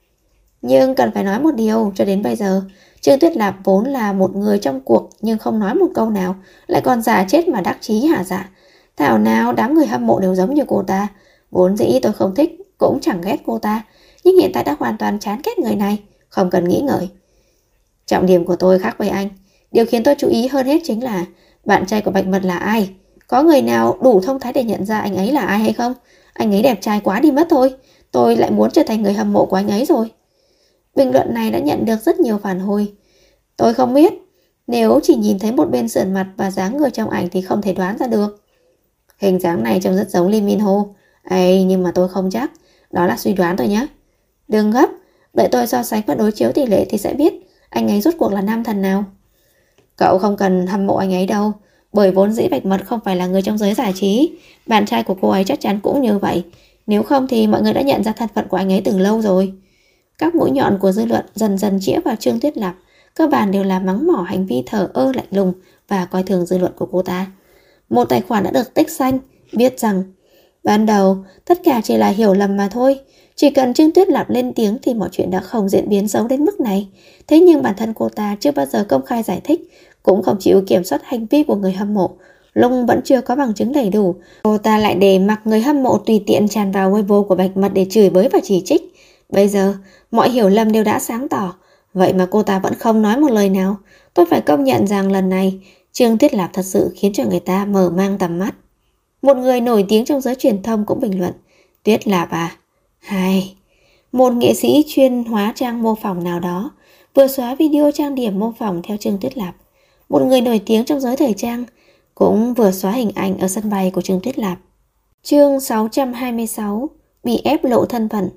Nhưng cần phải nói một điều, cho đến bây giờ, Trương Tuyết Lạp vốn là một người trong cuộc nhưng không nói một câu nào, lại còn giả chết mà đắc chí hả dạ. Thảo nào đám người hâm mộ đều giống như cô ta. Vốn dĩ tôi không thích, cũng chẳng ghét cô ta, nhưng hiện tại đã hoàn toàn chán ghét người này, không cần nghĩ ngợi. Trọng điểm của tôi khác với anh. Điều khiến tôi chú ý hơn hết chính là bạn trai của Bạch Mật là ai. Có người nào đủ thông thái để nhận ra anh ấy là ai hay không? Anh ấy đẹp trai quá đi mất thôi. Tôi lại muốn trở thành người hâm mộ của anh ấy rồi. Bình luận này đã nhận được rất nhiều phản hồi. Tôi không biết. Nếu chỉ nhìn thấy một bên sườn mặt và dáng người trong ảnh thì không thể đoán ra được. Hình dáng này trông rất giống Lee Min Ho. Nhưng mà tôi không chắc. Đó là suy đoán thôi nhé. Đừng gấp. Đợi tôi so sánh và đối chiếu tỷ lệ thì sẽ biết anh ấy rốt cuộc là nam thần nào. Cậu không cần hâm mộ anh ấy đâu, bởi vốn dĩ Bạch Mật không phải là người trong giới giải trí. Bạn trai của cô ấy chắc chắn cũng như vậy. Nếu không thì mọi người đã nhận ra thân phận của anh ấy từ lâu rồi. Các mũi nhọn của dư luận dần dần chĩa vào Trương Tuyết Lạp, cơ bản đều là mắng mỏ hành vi thờ ơ lạnh lùng và coi thường dư luận của cô ta. Một tài khoản đã được tích xanh, biết rằng ban đầu tất cả chỉ là hiểu lầm mà thôi. Chỉ cần Trương Tuyết Lạp lên tiếng thì mọi chuyện đã không diễn biến xấu đến mức này. Thế nhưng bản thân cô ta chưa bao giờ công khai giải thích, cũng không chịu kiểm soát hành vi của người hâm mộ. Lung vẫn chưa có bằng chứng đầy đủ, cô ta lại để mặc người hâm mộ tùy tiện tràn vào Weibo của Bạch Mật để chửi bới và chỉ trích. Bây giờ mọi hiểu lầm đều đã sáng tỏ, vậy mà cô ta vẫn không nói một lời nào. Tôi phải công nhận rằng lần này Trương Tuyết Lạp thật sự khiến cho người ta mở mang tầm mắt. Một người nổi tiếng trong giới truyền thông cũng bình luận: Tuyết Lạp à? Hay, một nghệ sĩ chuyên hóa trang mô phỏng nào đó vừa xóa video trang điểm mô phỏng theo Trương Tuyết Lạp. Một người nổi tiếng trong giới thời trang cũng vừa xóa hình ảnh ở sân bay của Trương Tuyết Lạp. Chương 626: Bị ép lộ thân phận.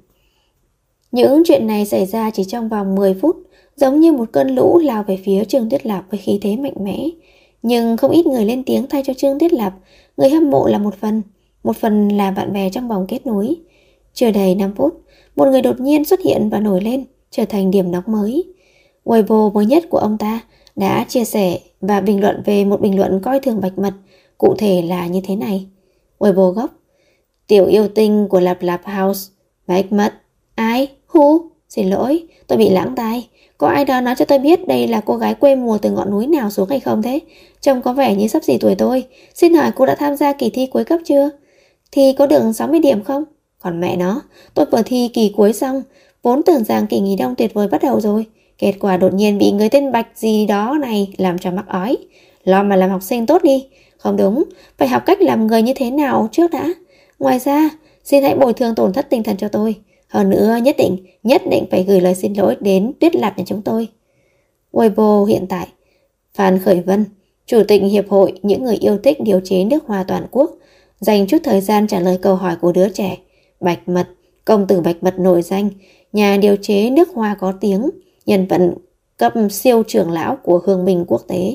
Những chuyện này xảy ra chỉ trong vòng 10 phút, giống như một cơn lũ lao về phía Trương Tuyết Lạp với khí thế mạnh mẽ. Nhưng không ít người lên tiếng thay cho Trương Tuyết Lạp. Người hâm mộ là một phần là bạn bè trong vòng kết nối. Chưa đầy 5 phút, một người đột nhiên xuất hiện và nổi lên, trở thành điểm nóng mới. Weibo mới nhất của ông ta đã chia sẻ và bình luận về một bình luận coi thường Bạch Mật, cụ thể là như thế này. Weibo gốc: Tiểu yêu tinh của Lạp Lạp House, Bạch Mật. Ai? Xin lỗi, tôi bị lãng tai. Có ai đó nói cho tôi biết đây là cô gái quê mùa từ ngọn núi nào xuống hay không thế? Trông có vẻ như xấp xỉ tuổi tôi. Xin hỏi cô đã tham gia kỳ thi cuối cấp chưa? Thì có được 60 điểm không? Còn mẹ nó, tôi vừa thi kỳ cuối xong, vốn tưởng rằng kỳ nghỉ đông tuyệt vời bắt đầu rồi. Kết quả đột nhiên bị người tên Bạch gì đó này làm cho mắc ói. Lo mà làm học sinh tốt đi. Không đúng, phải học cách làm người như thế nào trước đã. Ngoài ra, xin hãy bồi thường tổn thất tinh thần cho tôi. Hơn nữa nhất định phải gửi lời xin lỗi đến Tuyết Lạp nhà chúng tôi. Weibo hiện tại: Phan Khởi Vân, Chủ tịch Hiệp hội những người yêu thích điều chế nước hoa toàn quốc, dành chút thời gian trả lời câu hỏi của đứa trẻ. Bạch Mật, công tử Bạch Mật nổi danh, nhà điều chế nước hoa có tiếng, nhân vật cấp siêu trưởng lão của Hương Minh Quốc tế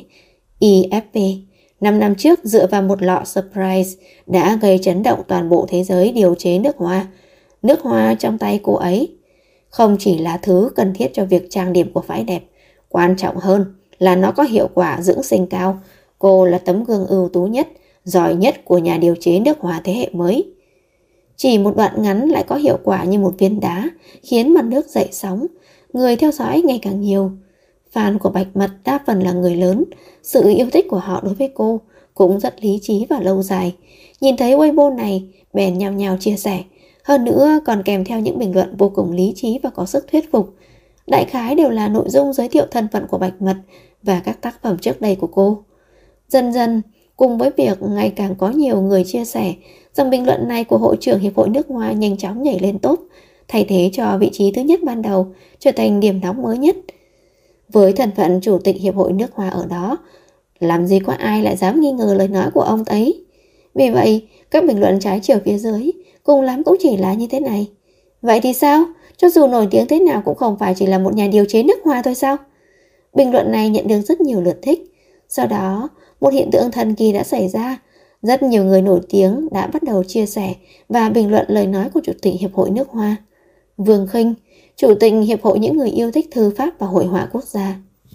IFP. 5 năm trước dựa vào một lọ surprise đã gây chấn động toàn bộ thế giới điều chế nước hoa. Nước hoa trong tay cô ấy không chỉ là thứ cần thiết cho việc trang điểm của phái đẹp, quan trọng hơn là nó có hiệu quả dưỡng sinh cao. Cô là tấm gương ưu tú nhất, giỏi nhất của nhà điều chế nước hoa thế hệ mới. Chỉ một đoạn ngắn lại có hiệu quả như một viên đá, khiến mặt nước dậy sóng, người theo dõi ngày càng nhiều. Fan của Bạch Mật đa phần là người lớn, sự yêu thích của họ đối với cô cũng rất lý trí và lâu dài. Nhìn thấy Weibo này, bèn nhao nhao chia sẻ, hơn nữa còn kèm theo những bình luận vô cùng lý trí và có sức thuyết phục. Đại khái đều là nội dung giới thiệu thân phận của Bạch Mật và các tác phẩm trước đây của cô. Dần dần, cùng với việc ngày càng có nhiều người chia sẻ, dòng bình luận này của hội trưởng Hiệp hội nước Hoa nhanh chóng nhảy lên top, thay thế cho vị trí thứ nhất ban đầu, trở thành điểm nóng mới nhất. Với thân phận chủ tịch Hiệp hội nước Hoa ở đó, làm gì có ai lại dám nghi ngờ lời nói của ông ấy. Vì vậy, các bình luận trái chiều phía dưới cùng lắm cũng chỉ là như thế này. Vậy thì sao? Cho dù nổi tiếng thế nào cũng không phải chỉ là một nhà điều chế nước Hoa thôi sao? Bình luận này nhận được rất nhiều lượt thích. Sau đó, một hiện tượng thần kỳ đã xảy ra. Rất nhiều người nổi tiếng đã bắt đầu chia sẻ và bình luận lời nói của Chủ tịch Hiệp hội nước Hoa. Vương Khinh, Chủ tịch Hiệp hội những người yêu thích thư pháp và hội họa quốc gia.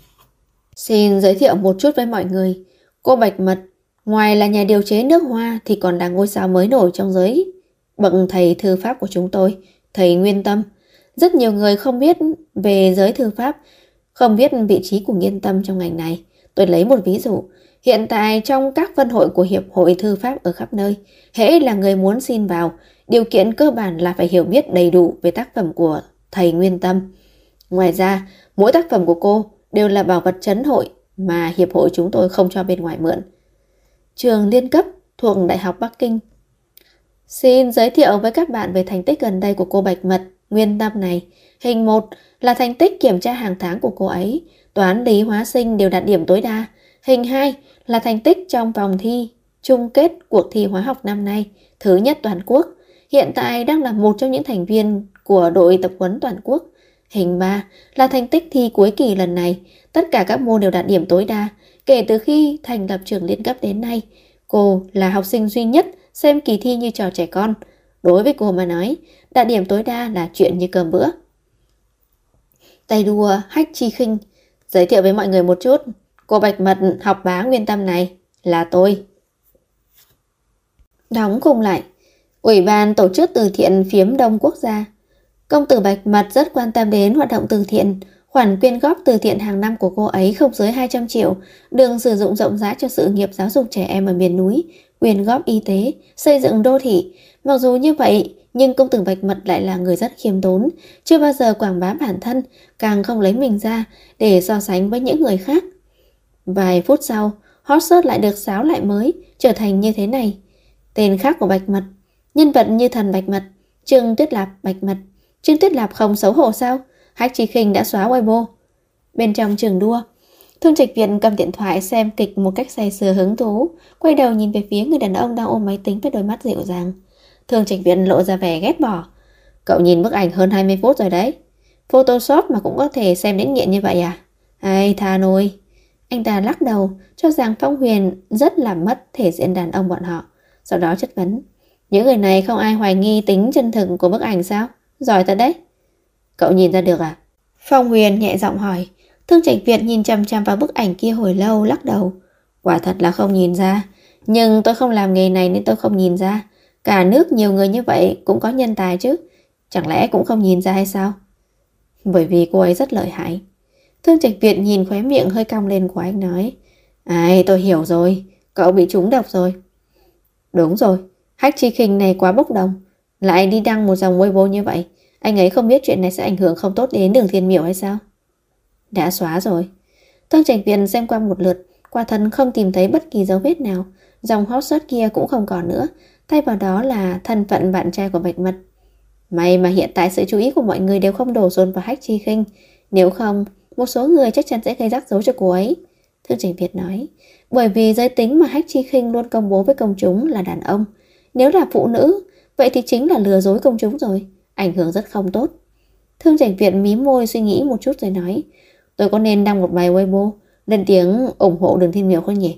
Xin giới thiệu một chút với mọi người. Cô Bạch Mật, ngoài là nhà điều chế nước Hoa thì còn là ngôi sao mới nổi trong giới bậc thầy thư pháp của chúng tôi, thầy Nguyên Tâm. Rất nhiều người không biết về giới thư pháp, không biết vị trí của Nguyên Tâm trong ngành này. Tôi lấy một ví dụ. Hiện tại trong các phân hội của Hiệp hội Thư pháp ở khắp nơi, hễ là người muốn xin vào, điều kiện cơ bản là phải hiểu biết đầy đủ về tác phẩm của thầy Nguyên Tâm. Ngoài ra, mỗi tác phẩm của cô đều là bảo vật trấn hội mà Hiệp hội chúng tôi không cho bên ngoài mượn. Trường liên cấp thuộc Đại học Bắc Kinh. Xin giới thiệu với các bạn về thành tích gần đây của cô Bạch Mật, Nguyên Tâm này. Hình 1 là thành tích kiểm tra hàng tháng của cô ấy, toán lý hóa sinh đều đạt điểm tối đa. Hình 2 là thành tích trong vòng thi chung kết cuộc thi hóa học năm nay, thứ nhất toàn quốc. Hiện tại đang là một trong những thành viên của đội tập huấn toàn quốc. Hình 3 là thành tích thi cuối kỳ lần này, tất cả các môn đều đạt điểm tối đa. Kể từ khi thành lập trường liên cấp đến nay, cô là học sinh duy nhất xem kỳ thi như trò trẻ con. Đối với cô mà nói, đạt điểm tối đa là chuyện như cơm bữa. Tay đua Hách Chi Khinh. Giới thiệu với mọi người một chút, cô Bạch Mật học bá Nguyên Tâm này là tôi. Đóng cùng lại, Ủy ban tổ chức từ thiện Phiếm Đông Quốc gia. Công tử Bạch Mật rất quan tâm đến hoạt động từ thiện. Khoản quyên góp từ thiện hàng năm của cô ấy không dưới 200 triệu, được sử dụng rộng rãi cho sự nghiệp giáo dục trẻ em ở miền núi, quyên góp y tế, xây dựng đô thị. Mặc dù như vậy, nhưng công tử Bạch Mật lại là người rất khiêm tốn, chưa bao giờ quảng bá bản thân, càng không lấy mình ra để so sánh với những người khác. Vài phút sau, hot search lại được xáo lại mới, trở thành như thế này. Tên khác của Bạch Mật, nhân vật như thần Bạch Mật, Trương Tuyết Lạp Bạch Mật. Trương Tuyết Lạp không xấu hổ sao? Hách Chi Khinh đã xóa Weibo. Bên trong trường đua, Thương Trạch Việt cầm điện thoại xem kịch một cách say sưa hứng thú, quay đầu nhìn về phía người đàn ông đang ôm máy tính với đôi mắt dịu dàng. Thương Trạch Việt lộ ra vẻ ghét bỏ. Cậu nhìn bức ảnh hơn 20 phút rồi đấy. Photoshop mà cũng có thể xem đến nghiện như vậy à? Ai tha nôi. Anh ta lắc đầu, cho rằng Phong Huyền rất làm mất thể diện đàn ông bọn họ. Sau đó chất vấn. Những người này không ai hoài nghi tính chân thực của bức ảnh sao? Giỏi thật đấy. Cậu nhìn ra được à? Phong Huyền nhẹ giọng hỏi. Thương Trạch Việt nhìn chằm chằm vào bức ảnh kia hồi lâu, lắc đầu. Quả thật là không nhìn ra. Nhưng tôi không làm nghề này nên tôi không nhìn ra. Cả nước nhiều người như vậy cũng có nhân tài chứ. Chẳng lẽ cũng không nhìn ra hay sao? Bởi vì cô ấy rất lợi hại. Thương Trạch Việt nhìn khóe miệng hơi cong lên của anh nói. Ai, tôi hiểu rồi. Cậu bị trúng độc rồi. Đúng rồi. Hách Chi Khinh này quá bốc đồng. Lại đi đăng một dòng Weibo như vậy. Anh ấy không biết chuyện này sẽ ảnh hưởng không tốt đến Đường Thiên Miểu hay sao? Đã xóa rồi. Thương Trạch Việt xem qua một lượt, quả thật không tìm thấy bất kỳ dấu vết nào. Dòng hot search kia cũng không còn nữa. Thay vào đó là thân phận bạn trai của Bạch Mật. May mà hiện tại sự chú ý của mọi người đều không đổ dồn vào Hách Chi Khinh. Nếu không, một số người chắc chắn sẽ gây rắc rối cho cô ấy. Thương Trạch Việt nói. Bởi vì giới tính mà Hách Chi Khinh luôn công bố với công chúng là đàn ông. Nếu là phụ nữ, vậy thì chính là lừa dối công chúng rồi. Ảnh hưởng rất không tốt. Thương Trạch Việt mím môi suy nghĩ một chút rồi nói. Tôi có nên đăng một bài Weibo lên tiếng ủng hộ Đường Thiên Miểu không nhỉ?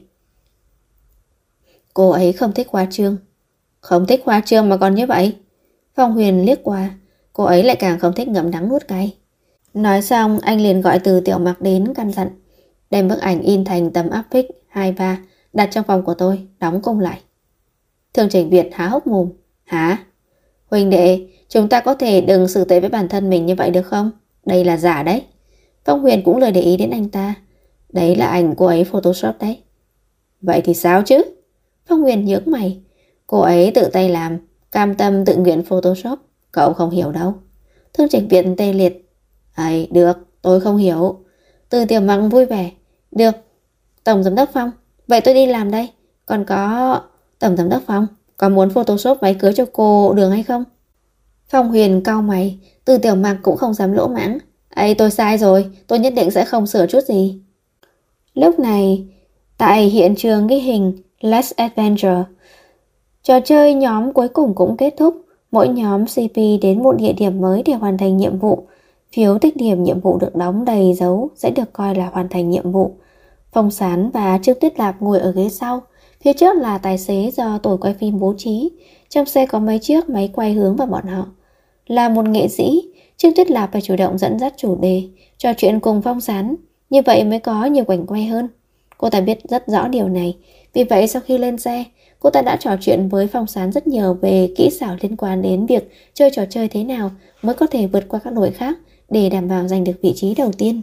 Cô ấy không thích khoa trương. Không thích khoa trương mà còn như vậy? Phong Huyền liếc qua. Cô ấy lại càng không thích ngậm đắng nuốt cay. Nói xong anh liền gọi Từ Tiểu Mặc đến căn dặn. Đem bức ảnh in thành tấm áp phích 2-3 đặt trong phòng của tôi, đóng cung lại. Thương Trạch Việt há hốc mồm. Hả? Huynh đệ, chúng ta có thể đừng xử tế với bản thân mình như vậy được không? Đây là giả đấy. Phong Huyền cũng lười để ý đến anh ta. Đấy là ảnh cô ấy Photoshop đấy. Vậy thì sao chứ? Phong Huyền nhướng mày. Cô ấy tự tay làm, cam tâm tự nguyện Photoshop. Cậu không hiểu đâu. Thương Trạch Việt tê liệt. Ấy, được, tôi không hiểu. Từ Tiểu Mặc vui vẻ. Được, Tổng Giám đốc Phong, vậy tôi đi làm đây. Còn có... Tổng Giám đốc Phong, có muốn Photoshop váy cưới cho cô Đường hay không? Phong Huyền cau mày. Từ Tiểu Mặc cũng không dám lỗ mãng. Ấy, tôi sai rồi, tôi nhất định sẽ không sửa chút gì. Lúc này, tại hiện trường ghi hình Let's Adventure, trò chơi nhóm cuối cùng cũng kết thúc. Mỗi nhóm CP đến một địa điểm mới để hoàn thành nhiệm vụ. Phiếu tích điểm nhiệm vụ được đóng đầy dấu sẽ được coi là hoàn thành nhiệm vụ. Phong Sán và Trương Tuyết Lạp ngồi ở ghế sau. Phía trước là tài xế do tổ quay phim bố trí. Trong xe có mấy chiếc máy quay hướng vào bọn họ. Là một nghệ sĩ, Trương Tuyết Lạp phải chủ động dẫn dắt chủ đề, trò chuyện cùng Phong Sán. Như vậy mới có nhiều cảnh quay hơn. Cô ta biết rất rõ điều này. Vì vậy sau khi lên xe, cô ta đã trò chuyện với Phong Sán rất nhiều về kỹ xảo liên quan đến việc chơi trò chơi thế nào mới có thể vượt qua các đội khác để đảm bảo giành được vị trí đầu tiên.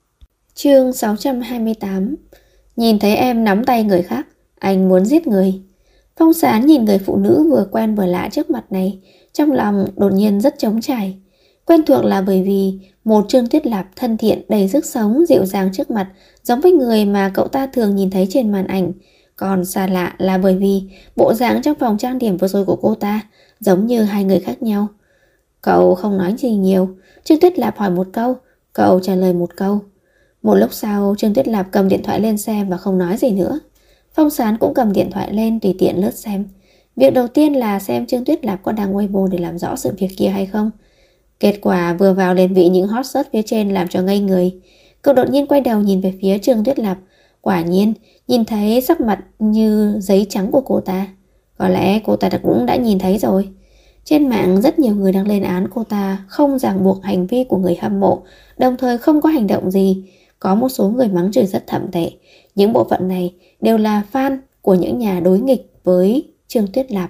Chương 628. Nhìn thấy em nắm tay người khác, anh muốn giết người. Phong Sán nhìn người phụ nữ vừa quen vừa lạ trước mặt này, trong lòng đột nhiên rất trống trải. Quen thuộc là bởi vì một Trương Tuyết Lạp thân thiện đầy sức sống dịu dàng trước mặt, giống với người mà cậu ta thường nhìn thấy trên màn ảnh. Còn xa lạ là bởi vì bộ dạng trong phòng trang điểm vừa rồi của cô ta giống như hai người khác nhau. Cậu không nói gì nhiều. Trương Tuyết Lạp hỏi một câu, cậu trả lời một câu. Một lúc sau, Trương Tuyết Lạp cầm điện thoại lên xem và không nói gì nữa. Phong Sán cũng cầm điện thoại lên tùy tiện lướt xem. Việc đầu tiên là xem Trương Tuyết Lạp có đăng Weibo để làm rõ sự việc kia hay không. Kết quả vừa vào liền bị những hot search phía trên làm cho ngây người. Cậu đột nhiên quay đầu nhìn về phía Trương Tuyết Lạp. Quả nhiên, nhìn thấy sắc mặt như giấy trắng của cô ta. Có lẽ cô ta cũng đã nhìn thấy rồi. Trên mạng rất nhiều người đang lên án cô ta không ràng buộc hành vi của người hâm mộ, đồng thời không có hành động gì. Có một số người mắng chửi rất thậm tệ. Những bộ phận này đều là fan của những nhà đối nghịch với Trương Tuyết Lạp.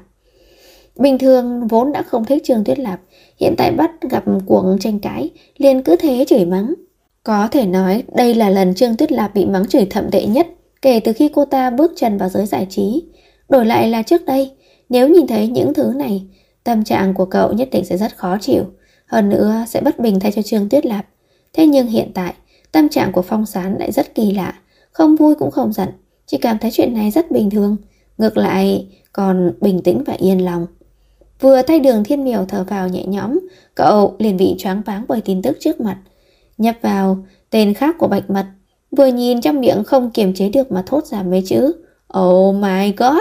Bình thường vốn đã không thích Trương Tuyết Lạp, hiện tại bắt gặp cuộc tranh cãi liền cứ thế chửi mắng. Có thể nói đây là lần Trương Tuyết Lạp bị mắng chửi thậm tệ nhất kể từ khi cô ta bước chân vào giới giải trí. Đổi lại là trước đây, nếu nhìn thấy những thứ này, tâm trạng của cậu nhất định sẽ rất khó chịu, hơn nữa sẽ bất bình thay cho Trương Tuyết Lạp. Thế nhưng hiện tại, tâm trạng của Phong Sán lại rất kỳ lạ, không vui cũng không giận, chỉ cảm thấy chuyện này rất bình thường, ngược lại còn bình tĩnh và yên lòng. Vừa thay Đường Thiên Miểu thở vào nhẹ nhõm, cậu liền bị choáng váng bởi tin tức trước mặt. Nhập vào tên khác của Bạch Mật, vừa nhìn trong miệng không kiềm chế được mà thốt ra mấy chữ Oh my god.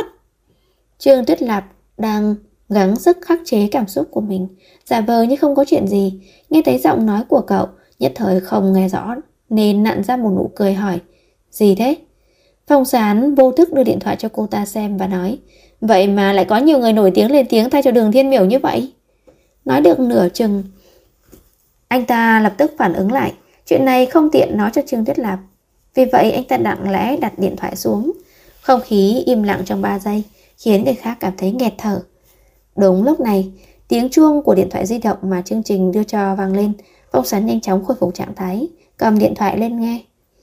Trương Tuyết Lạp đang gắng sức khắc chế cảm xúc của mình, giả vờ như không có chuyện gì. Nghe thấy giọng nói của cậu, nhất thời không nghe rõ nên nặn ra một nụ cười hỏi gì thế? Phong Sán vô thức đưa điện thoại cho cô ta xem và nói vậy mà lại có nhiều người nổi tiếng lên tiếng thay cho Đường Thiên Miểu như vậy. Nói được nửa chừng, anh ta lập tức phản ứng lại, chuyện này không tiện nói cho Trương Tuyết Lạp. Vì vậy anh ta lặng lẽ đặt điện thoại xuống. Không khí im lặng trong 3 giây khiến người khác cảm thấy nghẹt thở. Đúng lúc này, tiếng chuông của điện thoại di động mà chương trình đưa cho vang lên. Phong Sán nhanh chóng khôi phục trạng thái, cầm điện thoại lên nghe.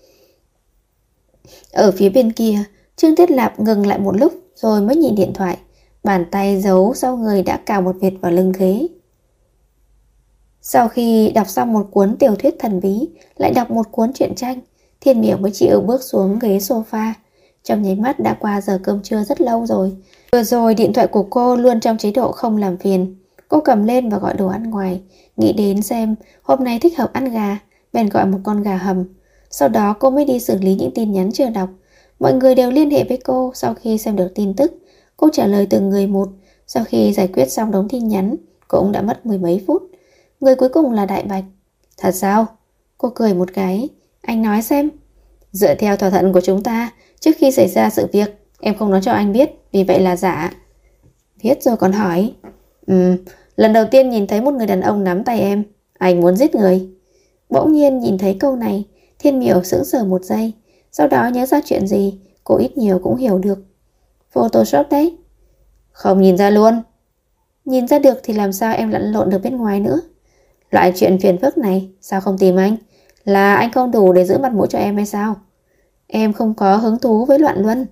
Ở phía bên kia, Trương Tuyết Lạp ngừng lại một lúc rồi mới nhìn điện thoại. Bàn tay giấu sau người đã cào một vệt vào lưng ghế. Sau khi đọc xong một cuốn tiểu thuyết thần bí, lại đọc một cuốn truyện tranh, Thiên Miểu mới chịu bước xuống ghế sofa. Trong nháy mắt đã qua giờ cơm trưa rất lâu rồi. Vừa rồi điện thoại của cô luôn trong chế độ không làm phiền. Cô cầm lên và gọi đồ ăn ngoài, nghĩ đến xem hôm nay thích hợp ăn gà, bèn gọi một con gà hầm. Sau đó cô mới đi xử lý những tin nhắn chưa đọc. Mọi người đều liên hệ với cô sau khi xem được tin tức. Cô trả lời từng người một. Sau khi giải quyết xong đống tin nhắn, cũng đã mất 10 mấy phút. Người cuối cùng là Đại Bạch. Thật sao? Cô cười một cái. Anh nói xem. Dựa theo thỏa thuận của chúng ta, trước khi xảy ra sự việc, em không nói cho anh biết, vì vậy là giả. Biết rồi còn hỏi. Lần đầu tiên nhìn thấy một người đàn ông nắm tay em, anh muốn giết người. Bỗng nhiên nhìn thấy câu này, Thiên Miểu sững sờ một giây. Sau đó nhớ ra chuyện gì, cô ít nhiều cũng hiểu được. Photoshop đấy. Không nhìn ra luôn. Nhìn ra được thì làm sao em lẫn lộn được bên ngoài nữa. Loại chuyện phiền phức này sao không tìm anh? Là anh không đủ để giữ mặt mũi cho em hay sao? Em không có hứng thú với loạn luân.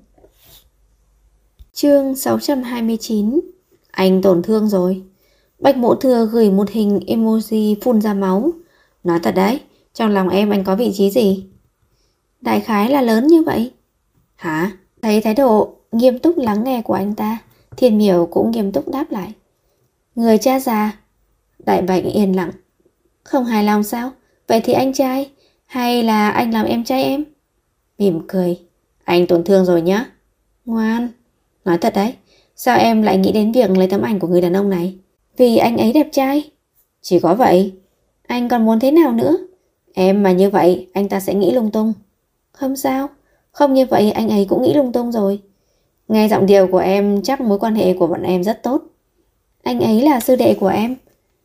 Chương 629. Anh tổn thương rồi. Bạch Mộ Thừa gửi một hình emoji phun ra máu. Nói thật đấy, trong lòng em anh có vị trí gì? Đại khái là lớn như vậy. Hả? Thấy thái độ nghiêm túc lắng nghe của anh ta, Thiên Miểu cũng nghiêm túc đáp lại. Người cha già. Đại Bạch yên lặng. Không hài lòng sao? Vậy thì anh trai, hay là anh làm em trai em? Mỉm cười. Anh tổn thương rồi nhá. Ngoan. Nói thật đấy, sao em lại nghĩ đến việc lấy tấm ảnh của người đàn ông này? Vì anh ấy đẹp trai. Chỉ có vậy. Anh còn muốn thế nào nữa? Em mà như vậy, anh ta sẽ nghĩ lung tung. Không sao, không như vậy anh ấy cũng nghĩ lung tung rồi. Nghe giọng điệu của em chắc mối quan hệ của bọn em rất tốt. Anh ấy là sư đệ của em.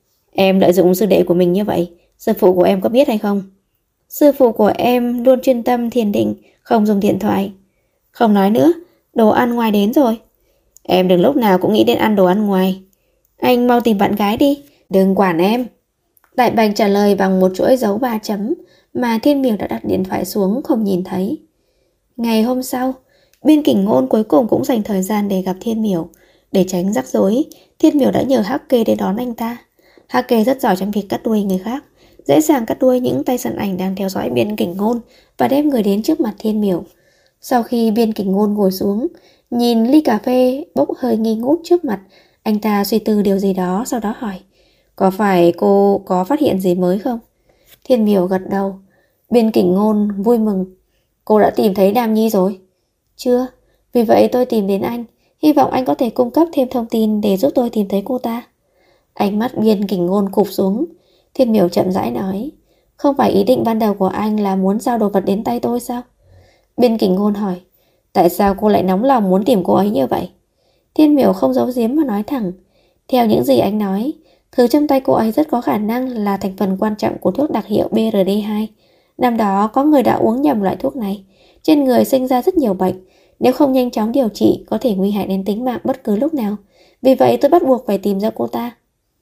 Em lợi dụng sư đệ của mình như vậy, sư phụ của em có biết hay không? Sư phụ của em luôn chuyên tâm thiền định, không dùng điện thoại. Không nói nữa, đồ ăn ngoài đến rồi. Em đừng lúc nào cũng nghĩ đến ăn đồ ăn ngoài. Anh mau tìm bạn gái đi, đừng quản em. Đại Bạch trả lời bằng một chuỗi dấu 3 chấm mà Thiên Miểu đã đặt điện thoại xuống không nhìn thấy. Ngày hôm sau, Biên Kình Ngôn cuối cùng cũng dành thời gian để gặp Thiên Miểu. Để tránh rắc rối, Thiên Miểu đã nhờ Hắc Kê đến đón anh ta. Hắc Kê rất giỏi trong việc cắt đuôi người khác, dễ dàng cắt đuôi những tay săn ảnh đang theo dõi Biên Kình Ngôn và đem người đến trước mặt Thiên Miểu. Sau khi Biên Kình Ngôn ngồi xuống, nhìn ly cà phê bốc hơi nghi ngút trước mặt, anh ta suy tư điều gì đó, sau đó hỏi: Có phải cô có phát hiện gì mới không? Thiên Miểu gật đầu. Biên Kình Ngôn vui mừng: Cô đã tìm thấy Đàm Nhi rồi? Chưa, vì vậy tôi tìm đến anh, hy vọng anh có thể cung cấp thêm thông tin để giúp tôi tìm thấy cô ta. Ánh mắt Biên Kình Ngôn cụp xuống. Thiên Miểu chậm rãi nói: Không phải ý định ban đầu của anh là muốn giao đồ vật đến tay tôi sao? Biên Kình Ngôn hỏi: Tại sao cô lại nóng lòng muốn tìm cô ấy như vậy? Thiên Miểu không giấu giếm mà nói thẳng: Theo những gì anh nói, thứ trong tay cô ấy rất có khả năng là thành phần quan trọng của thuốc đặc hiệu BRD2. Năm đó có người đã uống nhầm loại thuốc này, trên người sinh ra rất nhiều bệnh. Nếu không nhanh chóng điều trị, có thể nguy hại đến tính mạng bất cứ lúc nào. Vì vậy tôi bắt buộc phải tìm ra cô ta.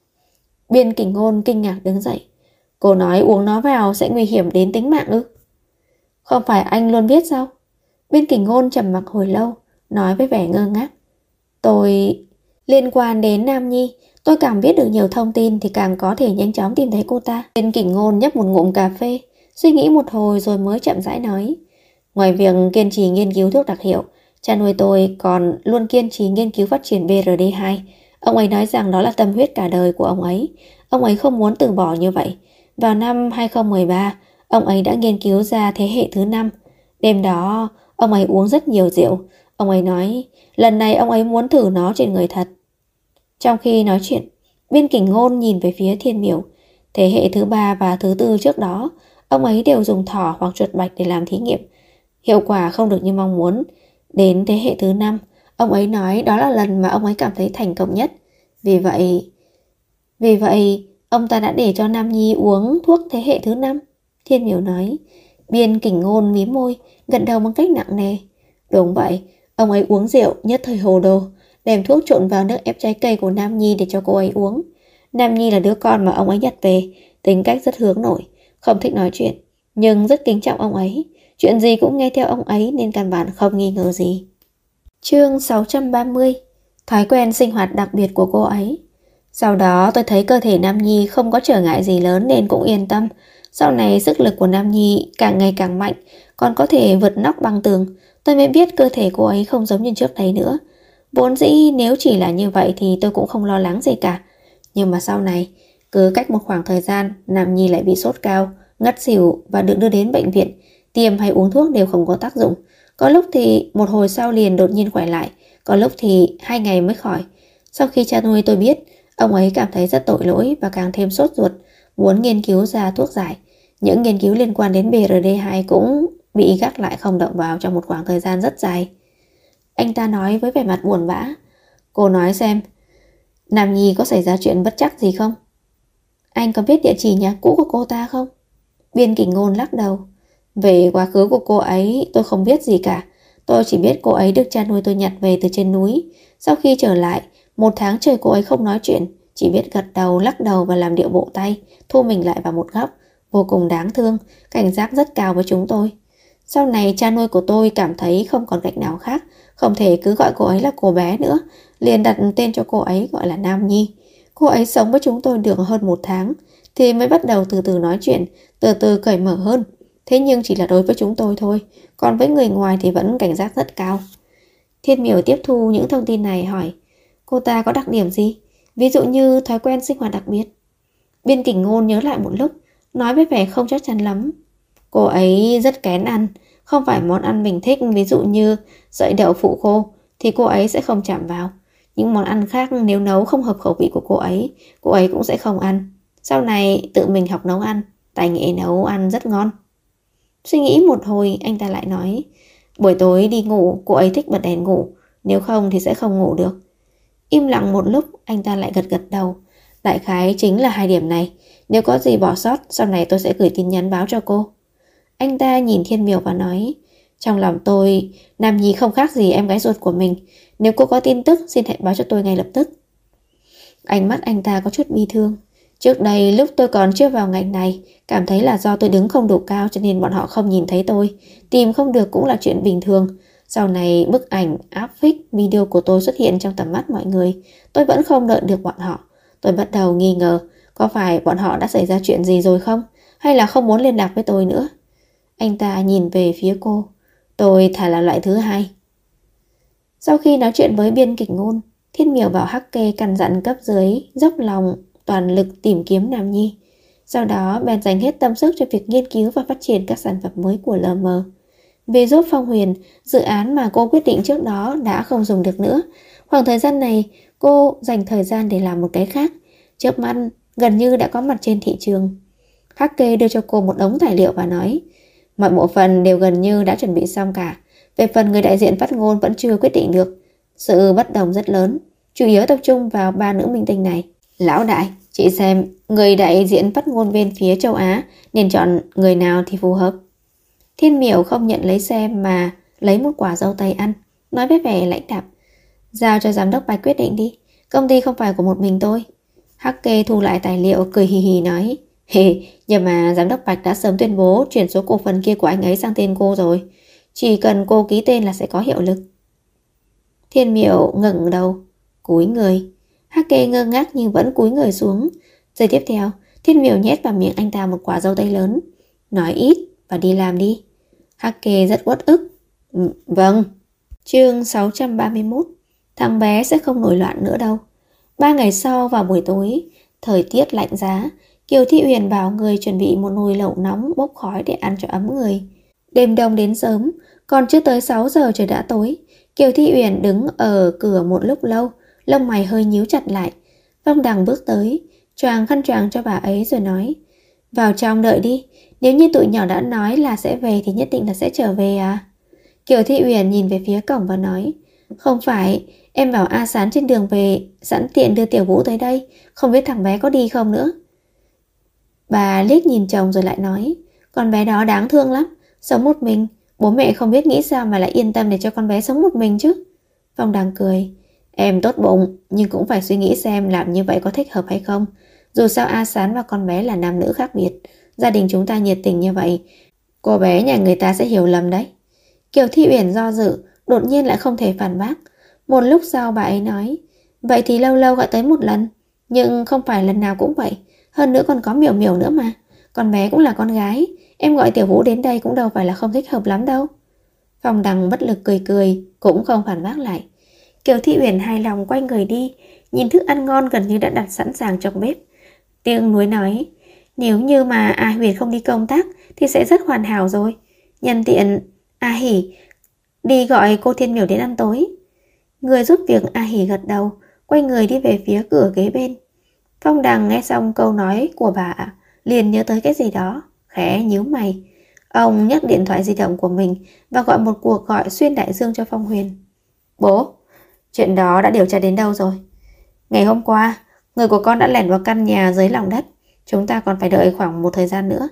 Biên Kình Ngôn kinh ngạc đứng dậy: Cô nói uống nó vào sẽ nguy hiểm đến tính mạng ư? Không phải anh luôn biết sao? Biên Kình Ngôn trầm mặc hồi lâu, nói với vẻ ngơ ngác: Tôi... Liên quan đến Nam Nhi, tôi càng biết được nhiều thông tin thì càng có thể nhanh chóng tìm thấy cô ta. Biên Kình Ngôn nhấp một ngụm cà phê, suy nghĩ một hồi rồi mới chậm rãi nói: Ngoài việc kiên trì nghiên cứu thuốc đặc hiệu, cha nuôi tôi còn luôn kiên trì nghiên cứu phát triển BRD2. Ông ấy nói rằng đó là tâm huyết cả đời của ông ấy. Ông ấy không muốn từ bỏ như vậy. Vào năm 2013, ông ấy đã nghiên cứu ra thế hệ thứ 5. Đêm đó, ông ấy uống rất nhiều rượu. Ông ấy nói, lần này ông ấy muốn thử nó trên người thật. Trong khi nói chuyện, Biên Kình Ngôn nhìn về phía Thiên Miểu. Thế hệ thứ 3 và thứ 4 trước đó, ông ấy đều dùng thỏ hoặc chuột bạch để làm thí nghiệm. Hiệu quả không được như mong muốn. Đến thế hệ thứ 5, ông ấy nói đó là lần mà ông ấy cảm thấy thành công nhất. Vì vậy, ông ta đã để cho Nam Nhi uống thuốc thế hệ thứ 5. Thiên Miểu nói. Biên Kình Ngôn mím môi, gật đầu một cách nặng nề. Đúng vậy, ông ấy uống rượu nhất thời hồ đồ, đem thuốc trộn vào nước ép trái cây của Nam Nhi để cho cô ấy uống. Nam Nhi là đứa con mà ông ấy nhặt về, tính cách rất hướng nội, không thích nói chuyện, nhưng rất kính trọng ông ấy. Chuyện gì cũng nghe theo ông ấy nên căn bản không nghi ngờ gì. Chương 630. Thói quen sinh hoạt đặc biệt của cô ấy. Sau đó tôi thấy cơ thể Nam Nhi không có trở ngại gì lớn nên cũng yên tâm. Sau này sức lực của Nam Nhi càng ngày càng mạnh, còn có thể vượt nóc băng tường. Tôi mới biết cơ thể cô ấy không giống như trước đấy nữa. Vốn dĩ nếu chỉ là như vậy thì tôi cũng không lo lắng gì cả. Nhưng mà sau này, cứ cách một khoảng thời gian, Nam Nhi lại bị sốt cao, ngất xỉu và được đưa đến bệnh viện. Tiêm hay uống thuốc đều không có tác dụng. Có lúc thì một hồi sau liền đột nhiên khỏe lại, có lúc thì 2 ngày mới khỏi. Sau khi cha nuôi tôi biết, ông ấy cảm thấy rất tội lỗi và càng thêm sốt ruột, muốn nghiên cứu ra thuốc giải. Những nghiên cứu liên quan đến BRD2 cũng bị gác lại không động vào trong một khoảng thời gian rất dài. Anh ta nói với vẻ mặt buồn bã. Cô nói xem, Nam Nhi có xảy ra chuyện bất trắc gì không? Anh có biết địa chỉ nhà cũ của cô ta không? Biên Kình Ngôn lắc đầu. Về quá khứ của cô ấy tôi không biết gì cả. Tôi chỉ biết cô ấy được cha nuôi tôi nhặt về từ trên núi. Sau khi trở lại, 1 tháng trời cô ấy không nói chuyện, chỉ biết gật đầu, lắc đầu và làm điệu bộ tay, thu mình lại vào một góc. vô cùng đáng thương, cảnh giác rất cao với chúng tôi. Sau này cha nuôi của tôi cảm thấy không còn cách nào khác, không thể cứ gọi cô ấy là cô bé nữa, liền đặt tên cho cô ấy gọi là Nam Nhi. Cô ấy sống với chúng tôi được hơn 1 tháng thì mới bắt đầu từ từ nói chuyện, từ từ cởi mở hơn. Thế nhưng chỉ là đối với chúng tôi thôi, còn với người ngoài thì vẫn cảnh giác rất cao. Thiên Miểu tiếp thu những thông tin này hỏi, cô ta có đặc điểm gì? Ví dụ như thói quen sinh hoạt đặc biệt. Biên Kình Ngôn nhớ lại một lúc, nói với vẻ không chắc chắn lắm. Cô ấy rất kén ăn, không phải món ăn mình thích, ví dụ như sợi đậu phụ khô thì cô ấy sẽ không chạm vào. Những món ăn khác nếu nấu không hợp khẩu vị của cô ấy cũng sẽ không ăn. Sau này tự mình học nấu ăn, tài nghệ nấu ăn rất ngon. Suy nghĩ một hồi, anh ta lại nói, buổi tối đi ngủ, cô ấy thích bật đèn ngủ, nếu không thì sẽ không ngủ được. Im lặng một lúc, anh ta lại gật gật đầu. Đại khái chính là 2 điểm này. Nếu có gì bỏ sót, sau này tôi sẽ gửi tin nhắn báo cho cô. Anh ta nhìn Thiên Miểu và nói, trong lòng tôi, Nam Nhi không khác gì em gái ruột của mình. Nếu cô có tin tức, xin hãy báo cho tôi ngay lập tức. Ánh mắt anh ta có chút bi thương. Trước đây lúc tôi còn chưa vào ngành này, cảm thấy là do tôi đứng không đủ cao cho nên bọn họ không nhìn thấy tôi. Tìm không được cũng là chuyện bình thường. Sau này bức ảnh, áp phích, video của tôi xuất hiện trong tầm mắt mọi người. Tôi vẫn không đợi được bọn họ. Tôi bắt đầu nghi ngờ, có phải bọn họ đã xảy ra chuyện gì rồi không? Hay là không muốn liên lạc với tôi nữa? Anh ta nhìn về phía cô. Tôi thà là loại thứ 2. Sau khi nói chuyện với Biên Kình Ngôn, Thiên Miểu bảo Hắc Kê căn dặn cấp dưới dốc lòng toàn lực tìm kiếm Nam Nhi. Sau đó bèn dành hết tâm sức cho việc nghiên cứu và phát triển các sản phẩm mới của LM. Về giúp Phong Huyền, dự án mà cô quyết định trước đó đã không dùng được nữa. Khoảng thời gian này, cô dành thời gian để làm một cái khác. Chớp mắt, gần như đã có mặt trên thị trường. Hắc Kê đưa cho cô một đống tài liệu và nói, mọi bộ phận đều gần như đã chuẩn bị xong cả. Về phần người đại diện phát ngôn vẫn chưa quyết định được. Sự bất đồng rất lớn, chủ yếu tập trung vào 3 nữ minh tinh này. Lão đại, chị xem người đại diện phát ngôn bên phía châu Á nên chọn người nào thì phù hợp. Thiên Miểu không nhận lấy xem mà lấy một quả dâu tây ăn, nói với vẻ lãnh đạm, giao cho giám đốc Bạch quyết định đi, công ty không phải của một mình tôi. Hắc Kê thu lại tài liệu cười hì hì nói, nhưng mà giám đốc Bạch đã sớm tuyên bố chuyển số cổ phần kia của anh ấy sang tên cô rồi, chỉ cần cô ký tên là sẽ có hiệu lực. Thiên Miểu ngẩng đầu, cúi người. Hắc Kê ngơ ngác nhưng vẫn cúi người xuống. Giây tiếp theo, Thiên Miểu nhét vào miệng anh ta một quả dâu tây lớn, nói ít và đi làm đi. Hắc Kê rất uất ức. Vâng. Chương 631. Thằng bé sẽ không nổi loạn nữa đâu. 3 ngày sau vào buổi tối, thời tiết lạnh giá, Kiều Thị Uyển bảo người chuẩn bị một nồi lẩu nóng bốc khói để ăn cho ấm người. Đêm đông đến sớm, còn chưa tới 6 giờ trời đã tối. Kiều Thị Uyển đứng ở cửa một lúc lâu, lông mày hơi nhíu chặt lại. Phong Đằng bước tới, choàng khăn choàng cho bà ấy rồi nói, vào trong đợi đi, nếu như tụi nhỏ đã nói là sẽ về thì nhất định là sẽ trở về à? Kiều Thị Uyển nhìn về phía cổng và nói, không phải, em bảo A Sán trên đường về sẵn tiện đưa Tiểu Vũ tới đây, không biết thằng bé có đi không nữa. Bà liếc nhìn chồng rồi lại nói, con bé đó đáng thương lắm, sống một mình, bố mẹ không biết nghĩ sao mà lại yên tâm để cho con bé sống một mình chứ. Phong Đằng cười, em tốt bụng, nhưng cũng phải suy nghĩ xem làm như vậy có thích hợp hay không. Dù sao A Sán và con bé là nam nữ khác biệt, gia đình chúng ta nhiệt tình như vậy, cô bé nhà người ta sẽ hiểu lầm đấy. Kiều Thị Uyển do dự, đột nhiên lại không thể phản bác. Một lúc sau bà ấy nói, vậy thì lâu lâu gọi tới một lần, nhưng không phải lần nào cũng vậy. Hơn nữa còn có Miểu Miểu nữa mà, con bé cũng là con gái, em gọi Tiểu Vũ đến đây cũng đâu phải là không thích hợp lắm đâu. Phong Đằng bất lực cười cười, cũng không phản bác lại. Kiều Thị Uyển hài lòng quay người đi, nhìn thức ăn ngon gần như đã đặt sẵn sàng trong bếp. Tiếng nuối nói, nếu như mà A Huyền không đi công tác thì sẽ rất hoàn hảo rồi. Nhân tiện, A Hỉ đi gọi cô Thiên Miểu đến ăn tối. Người giúp việc A Hỉ gật đầu, quay người đi về phía cửa kế bên. Phong Đằng nghe xong câu nói của bà, liền nhớ tới cái gì đó, khẽ nhíu mày. Ông nhấc điện thoại di động của mình và gọi một cuộc gọi xuyên đại dương cho Phong Huyền. Bố, chuyện đó đã điều tra đến đâu rồi? Ngày hôm qua, người của con đã lẻn vào căn nhà dưới lòng đất. Chúng ta còn phải đợi khoảng một thời gian nữa.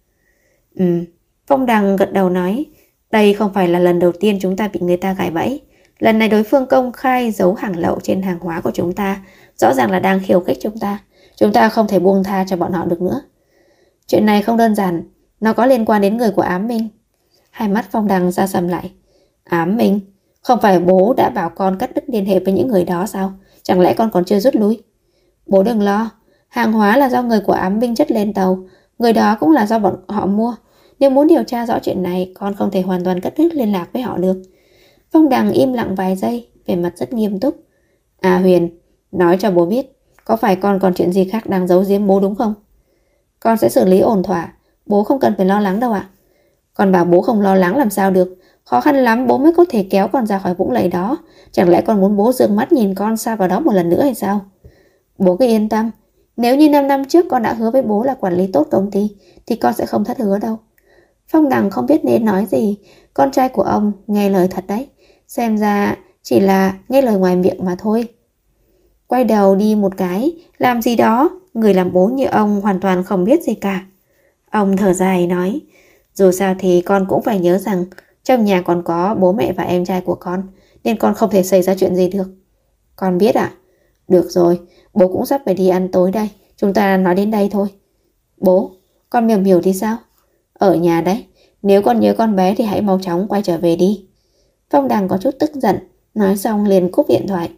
Phong Đằng gật đầu nói, đây không phải là lần đầu tiên chúng ta bị người ta gài bẫy. Lần này đối phương công khai giấu hàng lậu trên hàng hóa của chúng ta, rõ ràng là đang khiêu khích chúng ta. Chúng ta không thể buông tha cho bọn họ được nữa. Chuyện này không đơn giản, nó có liên quan đến người của Ám Minh. Hai mắt Phong Đằng ra sầm lại. Ám Minh? Không phải bố đã bảo con cắt đứt liên hệ với những người đó sao? Chẳng lẽ con còn chưa rút lui? Bố đừng lo, hàng hóa là do người của Ám Minh chất lên tàu, người đó cũng là do bọn họ mua. Nếu muốn điều tra rõ chuyện này, con không thể hoàn toàn cắt đứt liên lạc với họ được. Phong Đằng im lặng vài giây, vẻ mặt rất nghiêm túc. À Huyền, nói cho bố biết, có phải con còn chuyện gì khác đang giấu giếm bố đúng không? Con sẽ xử lý ổn thỏa, bố không cần phải lo lắng đâu ạ. Con bảo bố không lo lắng làm sao được, khó khăn lắm bố mới có thể kéo con ra khỏi vũng lầy đó. Chẳng lẽ con muốn bố dương mắt nhìn con sa vào đó một lần nữa hay sao? Bố cứ yên tâm, nếu như 5 năm trước con đã hứa với bố là quản lý tốt công ty thì con sẽ không thất hứa đâu. Phong Đằng không biết nên nói gì. Con trai của ông nghe lời thật đấy, xem ra chỉ là nghe lời ngoài miệng mà thôi. Quay đầu đi một cái, làm gì đó, người làm bố như ông hoàn toàn không biết gì cả. Ông thở dài nói, dù sao thì con cũng phải nhớ rằng trong nhà còn có bố mẹ và em trai của con, nên con không thể xảy ra chuyện gì được. Con biết ạ? Được rồi, bố cũng sắp phải đi ăn tối đây, chúng ta nói đến đây thôi. Bố, con Miểu Miểu thì sao? Ở nhà đấy, nếu con nhớ con bé thì hãy mau chóng quay trở về đi. Phong Đằng có chút tức giận, nói xong liền cúp điện thoại.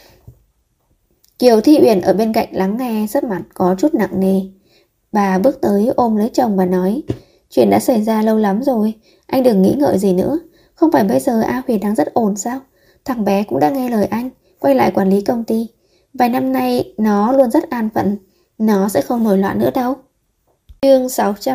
Kiều Thi Uyển ở bên cạnh lắng nghe, sắc mặt có chút nặng nề. Bà bước tới ôm lấy chồng và nói, chuyện đã xảy ra lâu lắm rồi, anh đừng nghĩ ngợi gì nữa. Không phải bây giờ A Huyền đang rất ổn sao? Thằng bé cũng đã nghe lời anh, quay lại quản lý công ty. Vài năm nay nó luôn rất an phận, nó sẽ không nổi loạn nữa đâu. Chương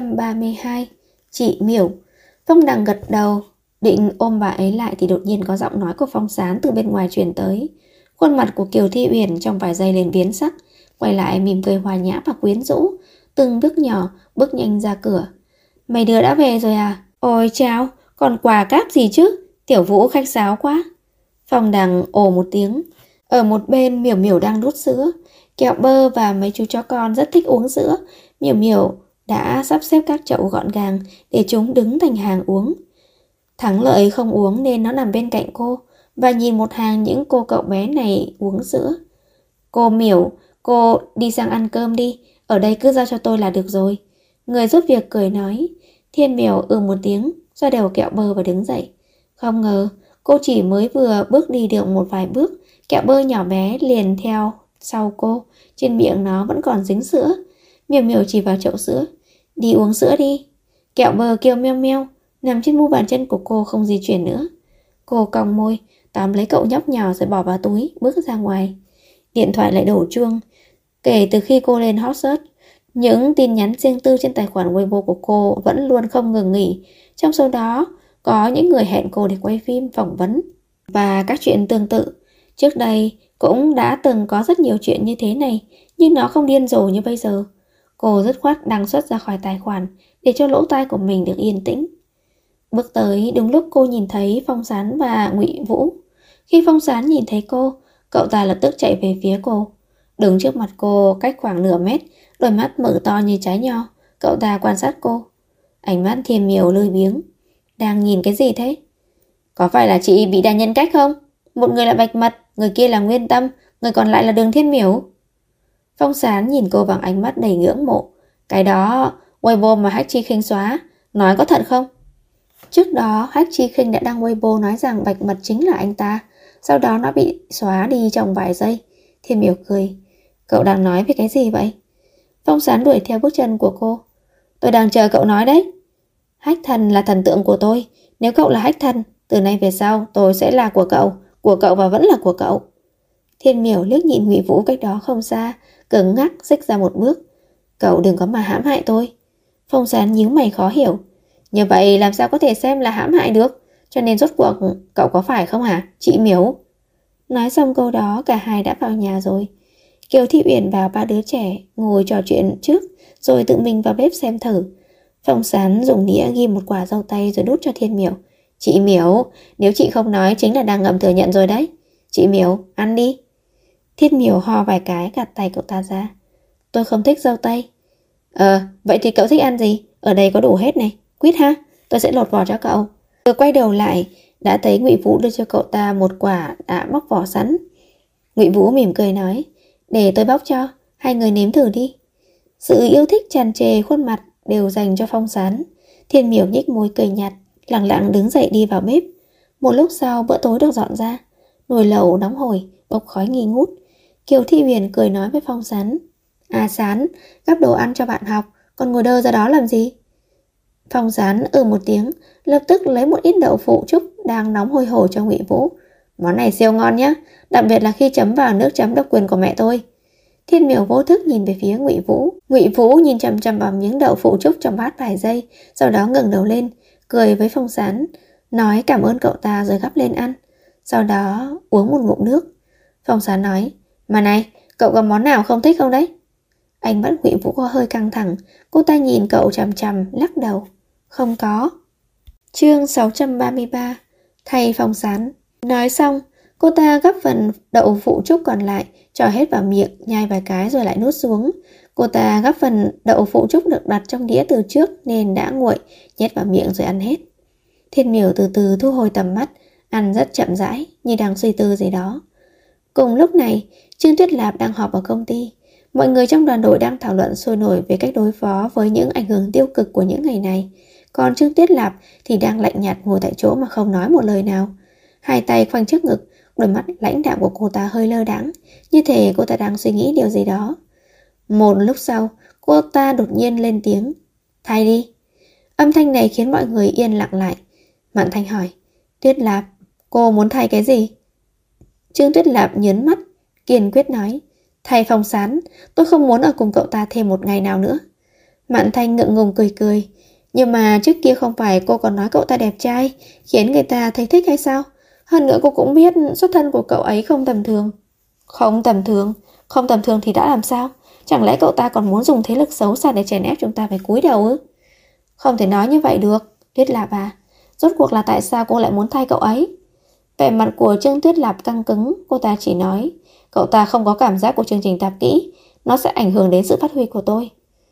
632. Chị Miểu. Phong Đằng gật đầu, định ôm bà ấy lại thì đột nhiên có giọng nói của Phong Sán từ bên ngoài truyền tới. Khuôn mặt của Kiều Thi Uyển trong vài giây liền biến sắc, quay lại mỉm cười hòa nhã và quyến rũ, từng bước nhỏ bước nhanh ra cửa. Mấy đứa đã về rồi à? Ôi chao, còn quà cáp gì chứ? Tiểu Vũ khách sáo quá. Phong Đằng ồ một tiếng. Ở một bên Miểu Miểu đang đút sữa. Kẹo bơ và mấy chú chó con rất thích uống sữa. Miểu Miểu đã sắp xếp các chậu gọn gàng để chúng đứng thành hàng uống. Thắng Lợi không uống nên nó nằm bên cạnh cô và nhìn một hàng những cô cậu bé này uống sữa. Cô Miểu, cô đi sang ăn cơm đi, ở đây cứ giao cho tôi là được rồi. Người giúp việc cười nói. Thiên Miểu một tiếng, xoa đều kẹo bơ và đứng dậy. Không ngờ, cô chỉ mới vừa bước đi được một vài bước, kẹo bơ nhỏ bé liền theo sau cô, trên miệng nó vẫn còn dính sữa. Miểu Miểu chỉ vào chậu sữa. Đi uống sữa đi. Kẹo bơ kêu meo meo, nằm trên mu bàn chân của cô không di chuyển nữa. Cô cong môi, tóm lấy cậu nhóc nhỏ rồi bỏ vào túi, bước ra ngoài. Điện thoại lại đổ chuông. Kể từ khi cô lên hot search, những tin nhắn riêng tư trên tài khoản Weibo của cô vẫn luôn không ngừng nghỉ. Trong số đó, có những người hẹn cô để quay phim, phỏng vấn và các chuyện tương tự. Trước đây, cũng đã từng có rất nhiều chuyện như thế này, nhưng nó không điên rồ như bây giờ. Cô dứt khoát đăng xuất ra khỏi tài khoản để cho lỗ tai của mình được yên tĩnh. Bước tới đúng lúc cô nhìn thấy Phong Sán và Ngụy Vũ. Khi Phong Sán nhìn thấy cô, cậu ta lập tức chạy về phía cô. Đứng trước mặt cô cách khoảng nửa mét, đôi mắt mở to như trái nho. Cậu ta quan sát cô. Ánh mắt Thiên Miểu lười biếng. Đang nhìn cái gì thế? Có phải là chị bị đa nhân cách không? Một người là Bạch Mật, người kia là Nguyên Tâm, người còn lại là Đường Thiên Miểu. Phong Sán nhìn cô bằng ánh mắt đầy ngưỡng mộ. Cái đó, Weibo mà Hách Chi Khinh xóa, nói có thật không? Trước đó, Hách Chi Khinh đã đăng Weibo nói rằng Bạch Mật chính là anh ta. Sau đó nó bị xóa đi trong vài giây. Thiên Miểu cười. Cậu đang nói về cái gì vậy? Phong Sán đuổi theo bước chân của cô. Tôi đang chờ cậu nói đấy. Hách Thần là thần tượng của tôi. Nếu cậu là Hách Thần, từ nay về sau tôi sẽ là của cậu và vẫn là của cậu. Thiên Miểu liếc nhìn Ngụy Vũ cách đó không xa, cứng ngắc xích ra một bước. Cậu đừng có mà hãm hại tôi. Phong Sán nhíu mày khó hiểu. Như vậy làm sao có thể xem là hãm hại được? Cho nên rốt cuộc cậu có phải không hả, chị Miểu? Nói xong câu đó, cả hai đã vào nhà rồi. Kiều Thi Uyển bảo ba đứa trẻ ngồi trò chuyện trước, rồi tự mình vào bếp xem thử. Phong Sán dùng đĩa ghi một quả dâu tây rồi đút cho Thiên Miểu. Chị Miểu, nếu chị không nói chính là đang ngầm thừa nhận rồi đấy. Chị Miểu, ăn đi. Thiên Miểu ho vài cái gạt tay cậu ta ra. Tôi không thích dâu tây. Vậy thì cậu thích ăn gì? Ở đây có đủ hết này. Quýt ha, tôi sẽ lột vỏ cho cậu. Vừa quay đầu lại, đã thấy Ngụy Vũ đưa cho cậu ta một quả đã bóc vỏ sẵn. Ngụy Vũ mỉm cười nói, để tôi bóc cho, hai người nếm thử đi. Sự yêu thích tràn trề khuôn mặt đều dành cho Phong Sán. Thiên Miểu nhếch môi cười nhạt, lẳng lặng đứng dậy đi vào bếp. Một lúc sau bữa tối được dọn ra, nồi lẩu nóng hổi, bốc khói nghi ngút. Kiều Thi Huyền cười nói với Phong Sán: "À Sán, gắp đồ ăn cho bạn học, còn ngồi đơ ra đó làm gì?" Phong Sán một tiếng, lập tức lấy một ít đậu phụ trúc đang nóng hôi hổi cho Ngụy Vũ. "Món này siêu ngon nhá, đặc biệt là khi chấm vào nước chấm độc quyền của mẹ tôi." Thiên Miểu vô thức nhìn về phía Ngụy Vũ. Ngụy Vũ nhìn chằm chằm vào miếng đậu phụ trúc trong bát vài giây, sau đó ngẩng đầu lên, cười với Phong Sán, nói cảm ơn cậu ta rồi gắp lên ăn. Sau đó uống một ngụm nước. Phong Sán nói: "Mà này, cậu có món nào không thích không đấy?" Ánh mắt Ngụy Vũ có hơi căng thẳng, cô ta nhìn cậu chằm chằm, lắc đầu: "Không có." Chương 633: Thay Phong Sán. Nói xong, cô ta gắp phần đậu phụ trúc còn lại, cho hết vào miệng, nhai vài cái rồi lại nuốt xuống. Cô ta gắp phần đậu phụ trúc được đặt trong đĩa từ trước nên đã nguội, nhét vào miệng rồi ăn hết. Thiên Miểu từ từ thu hồi tầm mắt, ăn rất chậm rãi, như đang suy tư gì đó. Cùng lúc này, Trương Tuyết Lạp đang họp ở công ty. Mọi người trong đoàn đội đang thảo luận sôi nổi về cách đối phó với những ảnh hưởng tiêu cực của những ngày này. Còn Trương Tuyết Lạp thì đang lạnh nhạt ngồi tại chỗ mà không nói một lời nào. Hai tay khoanh trước ngực, đôi mắt lãnh đạm của cô ta hơi lơ đãng, như thể cô ta đang suy nghĩ điều gì đó. Một lúc sau, cô ta đột nhiên lên tiếng: "Thay đi." Âm thanh này khiến mọi người yên lặng lại. Mạn Thanh hỏi: "Tuyết Lạp, cô muốn thay cái gì?" Trương Tuyết Lạp nhớn mắt, kiên quyết nói: "Thay Phong Sán, tôi không muốn ở cùng cậu ta thêm một ngày nào nữa." Mạn Thanh ngượng ngùng cười cười: "Nhưng mà trước kia không phải cô còn nói cậu ta đẹp trai, khiến người ta thấy thích hay sao? Hơn nữa cô cũng biết xuất thân của cậu ấy không tầm thường." "Không tầm thường? Không tầm thường thì đã làm sao? Chẳng lẽ cậu ta còn muốn dùng thế lực xấu xa để chèn ép chúng ta phải cúi đầu ư?" "Không thể nói như vậy được, Tuyết Lạp à. Rốt cuộc là tại sao cô lại muốn thay cậu ấy?" Vẻ mặt của Trương Tuyết Lạp căng cứng, cô ta chỉ nói: "Cậu ta không có cảm giác của chương trình tạp kỹ, nó sẽ ảnh hưởng đến sự phát huy của tôi."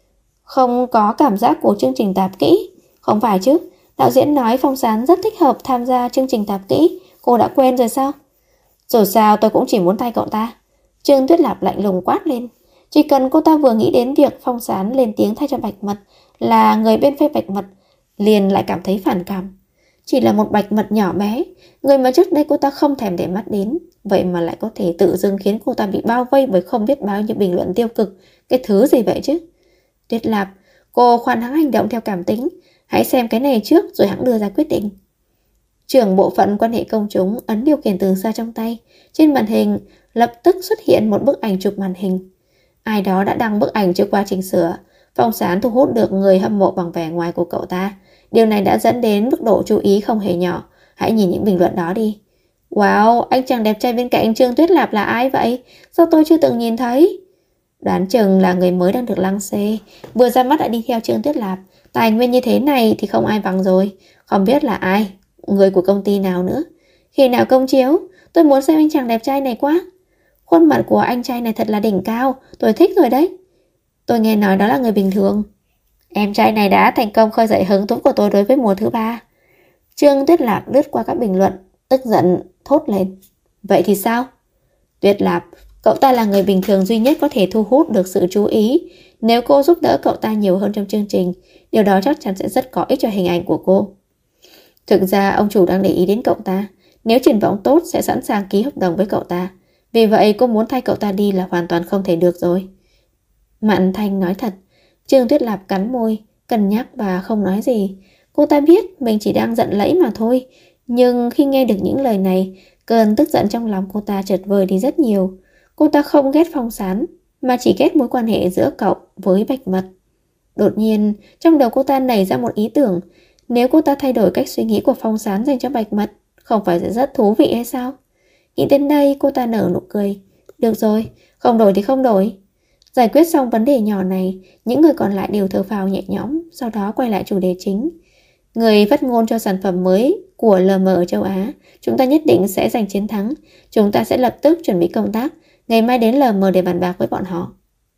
"Không có cảm giác của chương trình tạp kỹ? Không phải chứ, đạo diễn nói Phong Sán rất thích hợp tham gia chương trình tạp kỹ, cô đã quên rồi sao?" "Rồi sao tôi cũng chỉ muốn thay cậu ta." Trương Tuyết Lạp lạnh lùng quát lên. Chỉ cần cô ta vừa nghĩ đến việc Phong Sán lên tiếng thay cho Bạch Mật, là người bên phe Bạch Mật, liền lại cảm thấy phản cảm. Chỉ là một Bạch Mật nhỏ bé, người mà trước đây cô ta không thèm để mắt đến, vậy mà lại có thể tự dưng khiến cô ta bị bao vây bởi không biết bao nhiêu bình luận tiêu cực. Cái thứ gì vậy chứ? Tuyết Lạp, cô khoan hãng hành động theo cảm tính, hãy xem cái này trước rồi hãng đưa ra quyết định. Trưởng bộ phận quan hệ công chúng ấn điều khiển từ xa trong tay. Trên màn hình lập tức xuất hiện một bức ảnh chụp màn hình. Ai đó đã đăng bức ảnh trước quá trình sửa. Phong Sán thu hút được người hâm mộ bằng vẻ ngoài của cậu ta. Điều này đã dẫn đến mức độ chú ý không hề nhỏ. Hãy nhìn những bình luận đó đi. "Wow, anh chàng đẹp trai bên cạnh Trương Tuyết Lạp là ai vậy? Sao tôi chưa từng nhìn thấy?" Đoán chừng là người mới đang được lăng xê, vừa ra mắt đã đi theo Trương Tuyết Lạp. Tài nguyên như thế này thì không ai bằng rồi. Không biết là ai, người của công ty nào nữa. Khi nào công chiếu? Tôi muốn xem anh chàng đẹp trai này quá. Khuôn mặt của anh trai này thật là đỉnh cao, tôi thích rồi đấy. Tôi nghe nói đó là người bình thường. Em trai này đã thành công khơi dậy hứng thú của tôi đối với mùa thứ 3. Trương Tuyết Lạp lướt qua các bình luận, tức giận thốt lên: "Vậy thì sao?" "Tuyết Lạp, cậu ta là người bình thường duy nhất có thể thu hút được sự chú ý. Nếu cô giúp đỡ cậu ta nhiều hơn trong chương trình, điều đó chắc chắn sẽ rất có ích cho hình ảnh của cô." Thực ra ông chủ đang để ý đến cậu ta. Nếu triển vọng tốt sẽ sẵn sàng ký hợp đồng với cậu ta. Vì vậy cô muốn thay cậu ta đi là hoàn toàn không thể được rồi. Mạn Thanh nói thật. Trương Tuyết Lạp cắn môi, cân nhắc và không nói gì. Cô ta biết mình chỉ đang giận lẫy mà thôi. Nhưng khi nghe được những lời này, cơn tức giận trong lòng cô ta chợt vơi đi rất nhiều. Cô ta không ghét Phong Sán, mà chỉ ghét mối quan hệ giữa cậu với Bạch Mật. Đột nhiên, trong đầu cô ta nảy ra một ý tưởng. Nếu cô ta thay đổi cách suy nghĩ của Phong Sán dành cho Bạch Mật, không phải sẽ rất thú vị hay sao? Nghĩ đến đây cô ta nở nụ cười. Được rồi, không đổi thì không đổi. Giải quyết xong vấn đề nhỏ này, những người còn lại đều thở phào nhẹ nhõm, sau đó quay lại chủ đề chính. Người phát ngôn cho sản phẩm mới của LM ở châu Á, chúng ta nhất định sẽ giành chiến thắng. Chúng ta sẽ lập tức chuẩn bị công tác, ngày mai đến LM để bàn bạc với bọn họ.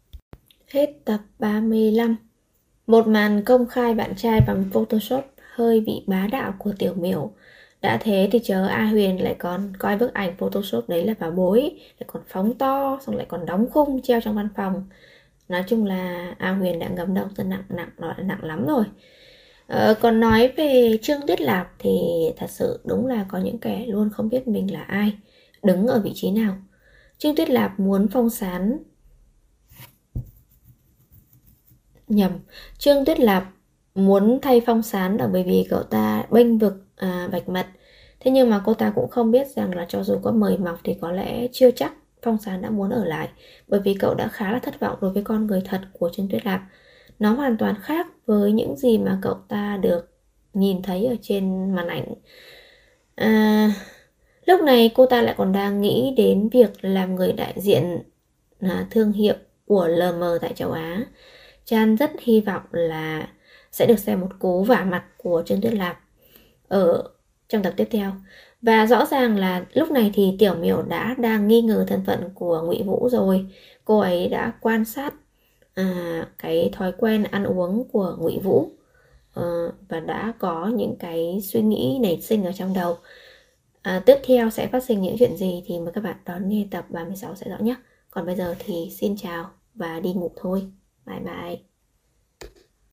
Hết tập 35. Một màn công khai bạn trai bằng Photoshop hơi bị bá đạo của Tiểu Miểu. Đã thế thì chờ A Huyền lại còn coi bức ảnh Photoshop đấy là bảo bối, lại còn phóng to, xong lại còn đóng khung treo trong văn phòng. Nói chung là A Huyền đã ngấm đầu rất nặng lắm rồi. Còn nói về Trương Tuyết Lạp thì thật sự đúng là có những kẻ luôn không biết mình là ai, đứng ở vị trí nào. Trương Tuyết Lạp muốn phong sán nhầm Trương Tuyết Lạp muốn thay Phong Sán là bởi vì cậu ta bênh vực Bạch Mật. Thế nhưng mà cô ta cũng không biết rằng là cho dù có mời mọc thì có lẽ chưa chắc Phong Sán đã muốn ở lại, bởi vì cậu đã khá là thất vọng đối với con người thật của Trương Tuyết Lạp. Nó hoàn toàn khác với những gì mà cậu ta được nhìn thấy ở trên màn ảnh. Lúc này cô ta lại còn đang nghĩ đến việc làm người đại diện thương hiệu của LM tại châu Á. Chan rất hy vọng là sẽ được xem một cú vả mặt của Trương Tuyết Lạp ở trong tập tiếp theo. Và rõ ràng là lúc này thì Tiểu Miểu đã đang nghi ngờ thân phận của Ngụy Vũ rồi. Cô ấy đã quan sát cái thói quen ăn uống của Ngụy Vũ và đã có những cái suy nghĩ nảy sinh ở trong đầu. Tiếp theo sẽ phát sinh những chuyện gì thì mời các bạn đón nghe tập 36 sẽ rõ nhé. Còn bây giờ thì xin chào và đi ngủ thôi. Bye bye.